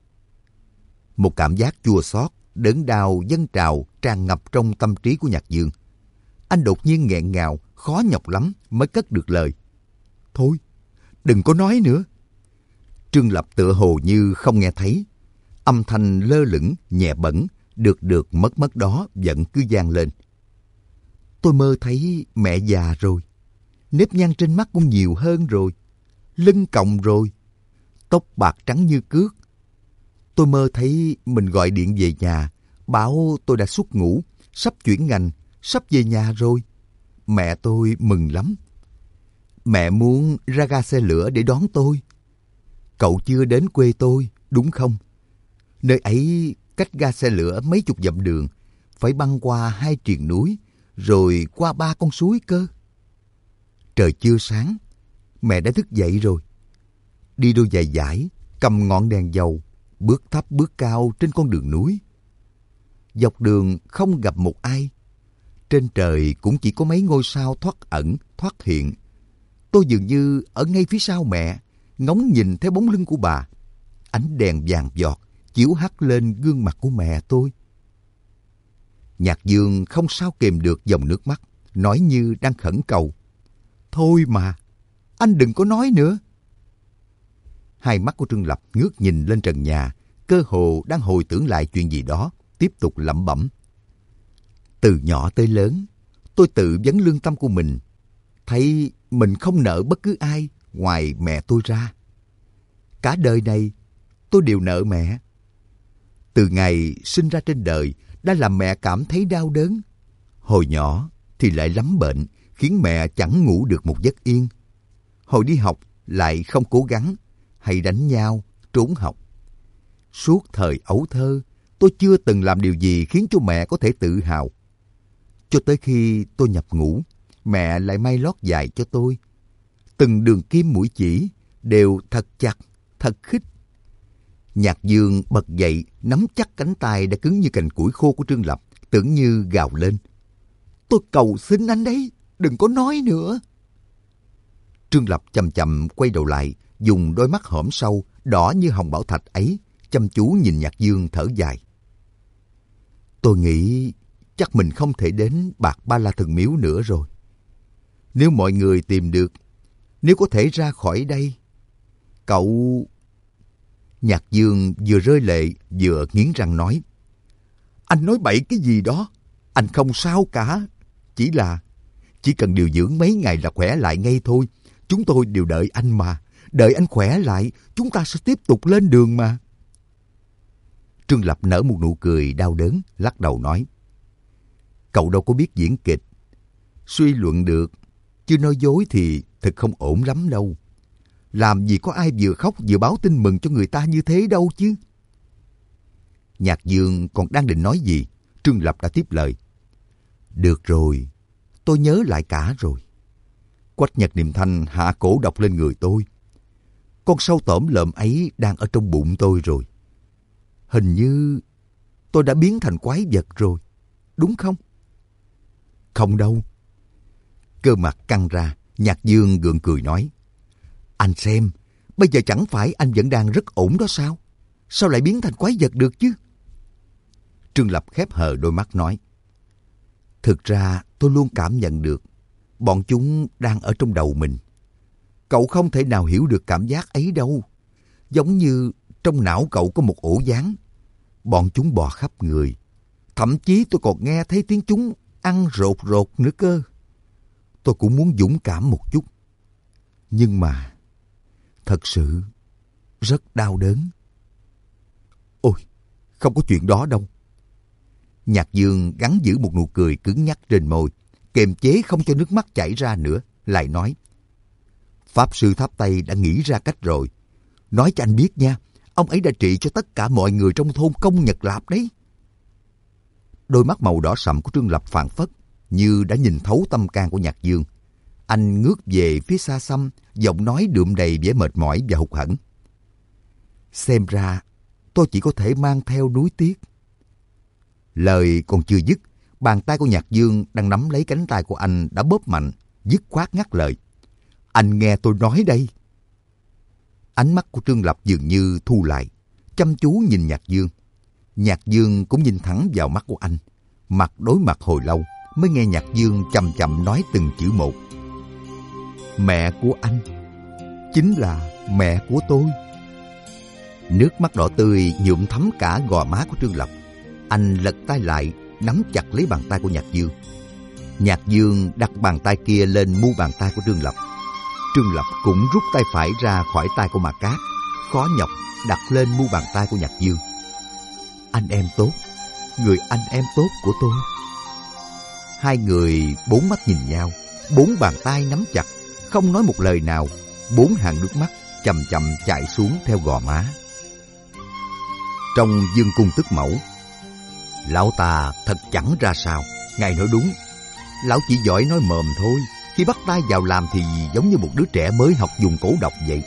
Một cảm giác chua xót, đớn đau dâng trào tràn ngập trong tâm trí của Nhạc Dương. Anh đột nhiên nghẹn ngào, khó nhọc lắm mới cất được lời. Thôi, đừng có nói nữa. Trương Lập tựa hồ như không nghe thấy. Âm thanh lơ lửng, nhẹ bẩn, được được mất mất đó vẫn cứ vang lên. Tôi mơ thấy mẹ già rồi. Nếp nhăn trên mắt cũng nhiều hơn rồi. Lưng còng rồi. Tóc bạc trắng như cước. Tôi mơ thấy mình gọi điện về nhà, bảo tôi đã xuất ngũ, sắp chuyển ngành, sắp về nhà rồi. Mẹ tôi mừng lắm. Mẹ muốn ra ga xe lửa để đón tôi. Cậu chưa đến quê tôi, đúng không? Nơi ấy cách ga xe lửa mấy chục dặm đường, phải băng qua hai triền núi, rồi qua ba con suối cơ. Trời chưa sáng, mẹ đã thức dậy rồi. Đi đôi giày dải, cầm ngọn đèn dầu, bước thấp bước cao trên con đường núi. Dọc đường không gặp một ai. Trên trời cũng chỉ có mấy ngôi sao thoát ẩn, thoát hiện. Tôi dường như ở ngay phía sau mẹ, ngóng nhìn theo bóng lưng của bà. Ánh đèn vàng giọt chiếu hắt lên gương mặt của mẹ tôi. Nhạc Dương không sao kìm được dòng nước mắt, nói như đang khẩn cầu. Thôi mà, anh đừng có nói nữa. Hai mắt của Trương Lập ngước nhìn lên trần nhà, cơ hồ đang hồi tưởng lại chuyện gì đó, tiếp tục lẩm bẩm. Từ nhỏ tới lớn, tôi tự vấn lương tâm của mình, thấy mình không nợ bất cứ ai ngoài mẹ tôi ra. Cả đời này, tôi đều nợ mẹ. Từ ngày sinh ra trên đời, đã làm mẹ cảm thấy đau đớn. Hồi nhỏ thì lại lắm bệnh, khiến mẹ chẳng ngủ được một giấc yên. Hồi đi học lại không cố gắng, hay đánh nhau, trốn học. Suốt thời ấu thơ, tôi chưa từng làm điều gì khiến cho mẹ có thể tự hào. Cho tới khi tôi nhập ngũ, mẹ lại may lót dài cho tôi. Từng đường kim mũi chỉ đều thật chặt, thật khít. Nhạc Dương bật dậy, nắm chắc cánh tay đã cứng như cành củi khô của Trương Lập, tưởng như gào lên. Tôi cầu xin anh đấy, đừng có nói nữa. Trương Lập chậm chậm quay đầu lại, dùng đôi mắt hõm sâu, đỏ như hồng bảo thạch ấy, chăm chú nhìn Nhạc Dương thở dài. Tôi nghĩ chắc mình không thể đến Bạc Ba La Thần Miếu nữa rồi. Nếu mọi người tìm được, nếu có thể ra khỏi đây, cậu... Nhạc Dương vừa rơi lệ vừa nghiến răng nói. Anh nói bậy cái gì đó, anh không sao cả. Chỉ là, chỉ cần điều dưỡng mấy ngày là khỏe lại ngay thôi. Chúng tôi đều đợi anh mà. Đợi anh khỏe lại, chúng ta sẽ tiếp tục lên đường mà. Trương Lập nở một nụ cười đau đớn, lắc đầu nói. Cậu đâu có biết diễn kịch. Suy luận được, chứ nói dối thì thật không ổn lắm đâu. Làm gì có ai vừa khóc vừa báo tin mừng cho người ta như thế đâu chứ. Nhạc Dương còn đang định nói gì, Trương Lập đã tiếp lời. Được rồi, tôi nhớ lại cả rồi. Quách Nhật Niệm Thanh hạ cổ độc lên người tôi. Con sâu tổm lợm ấy đang ở trong bụng tôi rồi. Hình như tôi đã biến thành quái vật rồi, đúng không? Không đâu. Cơ mặt căng ra, Nhạc Dương gượng cười nói. Anh xem, bây giờ chẳng phải anh vẫn đang rất ổn đó sao? Sao lại biến thành quái vật được chứ? Trương Lập khép hờ đôi mắt nói. Thực ra tôi luôn cảm nhận được, bọn chúng đang ở trong đầu mình. Cậu không thể nào hiểu được cảm giác ấy đâu. Giống như trong não cậu có một ổ gián. bọn chúng bò khắp người. Thậm chí tôi còn nghe thấy tiếng chúng ăn rột rột nữa cơ. Tôi cũng muốn dũng cảm một chút. Nhưng mà thật sự rất đau đớn. Ôi, không có chuyện đó đâu. Nhạc Dương gắng giữ một nụ cười cứng nhắc trên môi, kiềm chế không cho nước mắt chảy ra nữa, lại nói: Pháp sư Tháp Tây đã nghĩ ra cách rồi. Nói cho anh biết nha, ông ấy đã trị cho tất cả mọi người trong thôn Công Nhật Lạp đấy. Đôi mắt màu đỏ sậm của Trương Lập phảng phất, như đã nhìn thấu tâm can của Nhạc Dương. Anh ngước về phía xa xăm, giọng nói đượm đầy vẻ mệt mỏi và hụt hẫng. Xem ra, tôi chỉ có thể mang theo nuối tiếc. Lời còn chưa dứt, bàn tay của Nhạc Dương đang nắm lấy cánh tay của anh đã bóp mạnh, dứt khoát ngắt lời. Anh nghe tôi nói đây. Ánh mắt của Trương Lập dường như thu lại, chăm chú nhìn Nhạc Dương. Nhạc Dương cũng nhìn thẳng vào mắt của anh. Mặt đối mặt hồi lâu, mới nghe Nhạc Dương chậm chậm nói từng chữ một. Mẹ của anh chính là mẹ của tôi. Nước mắt đỏ tươi nhuộm thấm cả gò má của Trương Lập. Anh lật tay lại, nắm chặt lấy bàn tay của Nhạc Dương. Nhạc Dương đặt bàn tay kia lên mu bàn tay của Trương Lập. Trương Lập cũng rút tay phải ra khỏi tay của Mạc Cát, khó nhọc đặt lên mu bàn tay của Nhạc Dương. Anh em tốt, người anh em tốt của tôi. Hai người bốn mắt nhìn nhau, bốn bàn tay nắm chặt, không nói một lời nào. Bốn hàng nước mắt chậm chậm chảy xuống theo gò má. Trong Dương cung Tức Mẫu, lão ta thật chẳng ra sao. Ngài nói đúng, lão chỉ giỏi nói mồm thôi. Khi bắt tay vào làm thì giống như một đứa trẻ mới học dùng cổ độc vậy.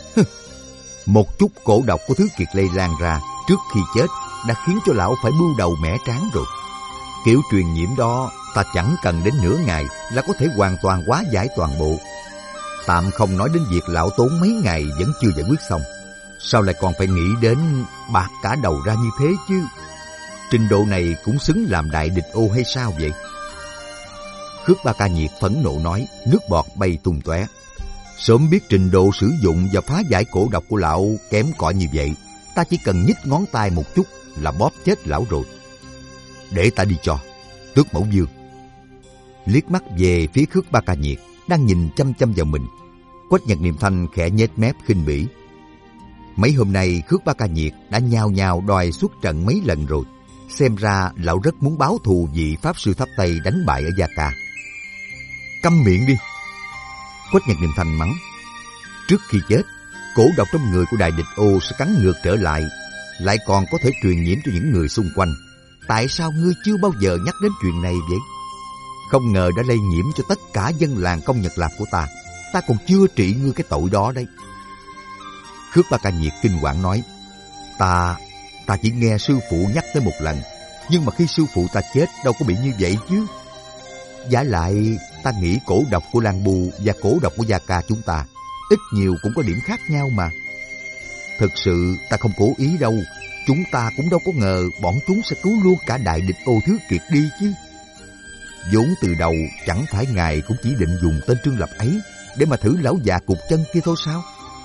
Một chút cổ độc của Thứ Kiệt lây lan ra trước khi chết đã khiến cho lão phải bưu đầu mẻ trán rồi. Kiểu truyền nhiễm đó ta chẳng cần đến nửa ngày là có thể hoàn toàn hóa giải toàn bộ. Tạm không nói đến việc lão tốn mấy ngày vẫn chưa giải quyết xong, sao lại còn phải nghĩ đến bạc cả đầu ra như thế chứ? Trình độ này cũng xứng làm đại địch ô hay sao vậy? Khước Ba Ca Nhiệt phẫn nộ nói, nước bọt bay tung tóe. Sớm biết trình độ sử dụng và phá giải cổ độc của lão kém cỏi như vậy, ta chỉ cần nhích ngón tay một chút là bóp chết lão rồi. Để ta đi cho. Tước Mẫu Dương liếc mắt về phía Khước Ba Ca Nhiệt đang nhìn chăm chăm vào mình. Quách Nhật Niệm Thanh khẽ nhếch mép khinh bỉ. Mấy hôm nay Khước Ba Ca Nhiệt đã nhao nhao đòi xuất trận mấy lần rồi. Xem ra lão rất muốn báo thù vị Pháp Sư Tháp Tây đánh bại ở Gia Ca. Câm miệng đi! Quách Nhật Niệm Thanh mắng. Trước khi chết, cổ độc trong người của đại địch ô sẽ cắn ngược trở lại, lại còn có thể truyền nhiễm cho những người xung quanh. Tại sao ngươi chưa bao giờ nhắc đến chuyện này vậy? Không ngờ đã lây nhiễm cho tất cả dân làng Công Nhật Lạp của ta. Ta còn chưa trị ngươi cái tội đó đấy. Khước Ba Ca Nhiệt kinh hoàng nói. Ta, ta chỉ nghe sư phụ nhắc tới một lần. Nhưng mà khi sư phụ ta chết đâu có bị như vậy chứ. Giả lại ta nghĩ cổ độc của Lan Bù và cổ độc của Gia Ca chúng ta ít nhiều cũng có điểm khác nhau mà. Thực sự ta không cố ý đâu. Chúng ta cũng đâu có ngờ bọn chúng sẽ cứu luôn cả đại địch Ô Thứ Kiệt đi chứ. Vốn từ đầu chẳng phải ngài cũng chỉ định dùng tên Trương Lập ấy để mà thử lão già cục chân kia thôi sao?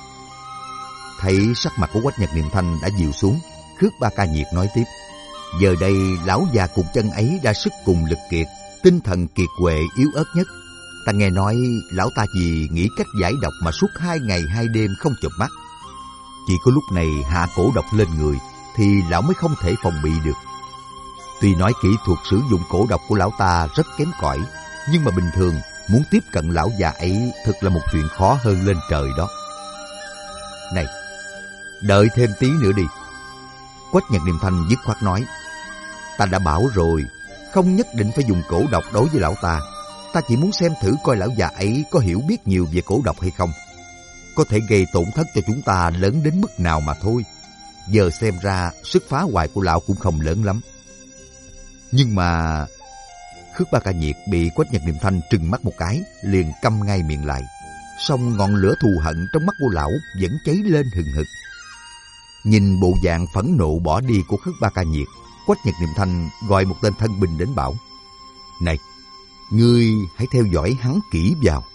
Thấy sắc mặt của Quách Nhật Niệm Thanh đã dịu xuống, Khước Ba Ca Nhiệt nói tiếp. Giờ đây lão già cục chân ấy đã sức cùng lực kiệt, tinh thần kiệt quệ yếu ớt nhất. Ta nghe nói lão ta vì nghĩ cách giải độc mà suốt hai ngày hai đêm không chợp mắt. Chỉ có lúc này hạ cổ độc lên người thì lão mới không thể phòng bị được. Tuy nói kỹ thuật sử dụng cổ độc của lão ta rất kém cỏi, nhưng mà bình thường muốn tiếp cận lão già ấy thực là một chuyện khó hơn lên trời đó. Này, đợi thêm tí nữa đi. Quách Nhật Niệm Thanh dứt khoát nói. Ta đã bảo rồi, không nhất định phải dùng cổ độc đối với lão ta. Ta chỉ muốn xem thử coi lão già ấy có hiểu biết nhiều về cổ độc hay không. Có thể gây tổn thất cho chúng ta lớn đến mức nào mà thôi. Giờ xem ra sức phá hoại của lão cũng không lớn lắm. Nhưng mà... Khước Ba Ca Nhiệt bị Quách Nhật Niệm Thanh trừng mắt một cái, liền câm ngay miệng lại. Song ngọn lửa thù hận trong mắt của lão vẫn cháy lên hừng hực. Nhìn bộ dạng phẫn nộ bỏ đi của Khước Ba Ca Nhiệt, Quách Nhật Niệm Thanh gọi một tên thân binh đến bảo. Này, ngươi hãy theo dõi hắn kỹ vào.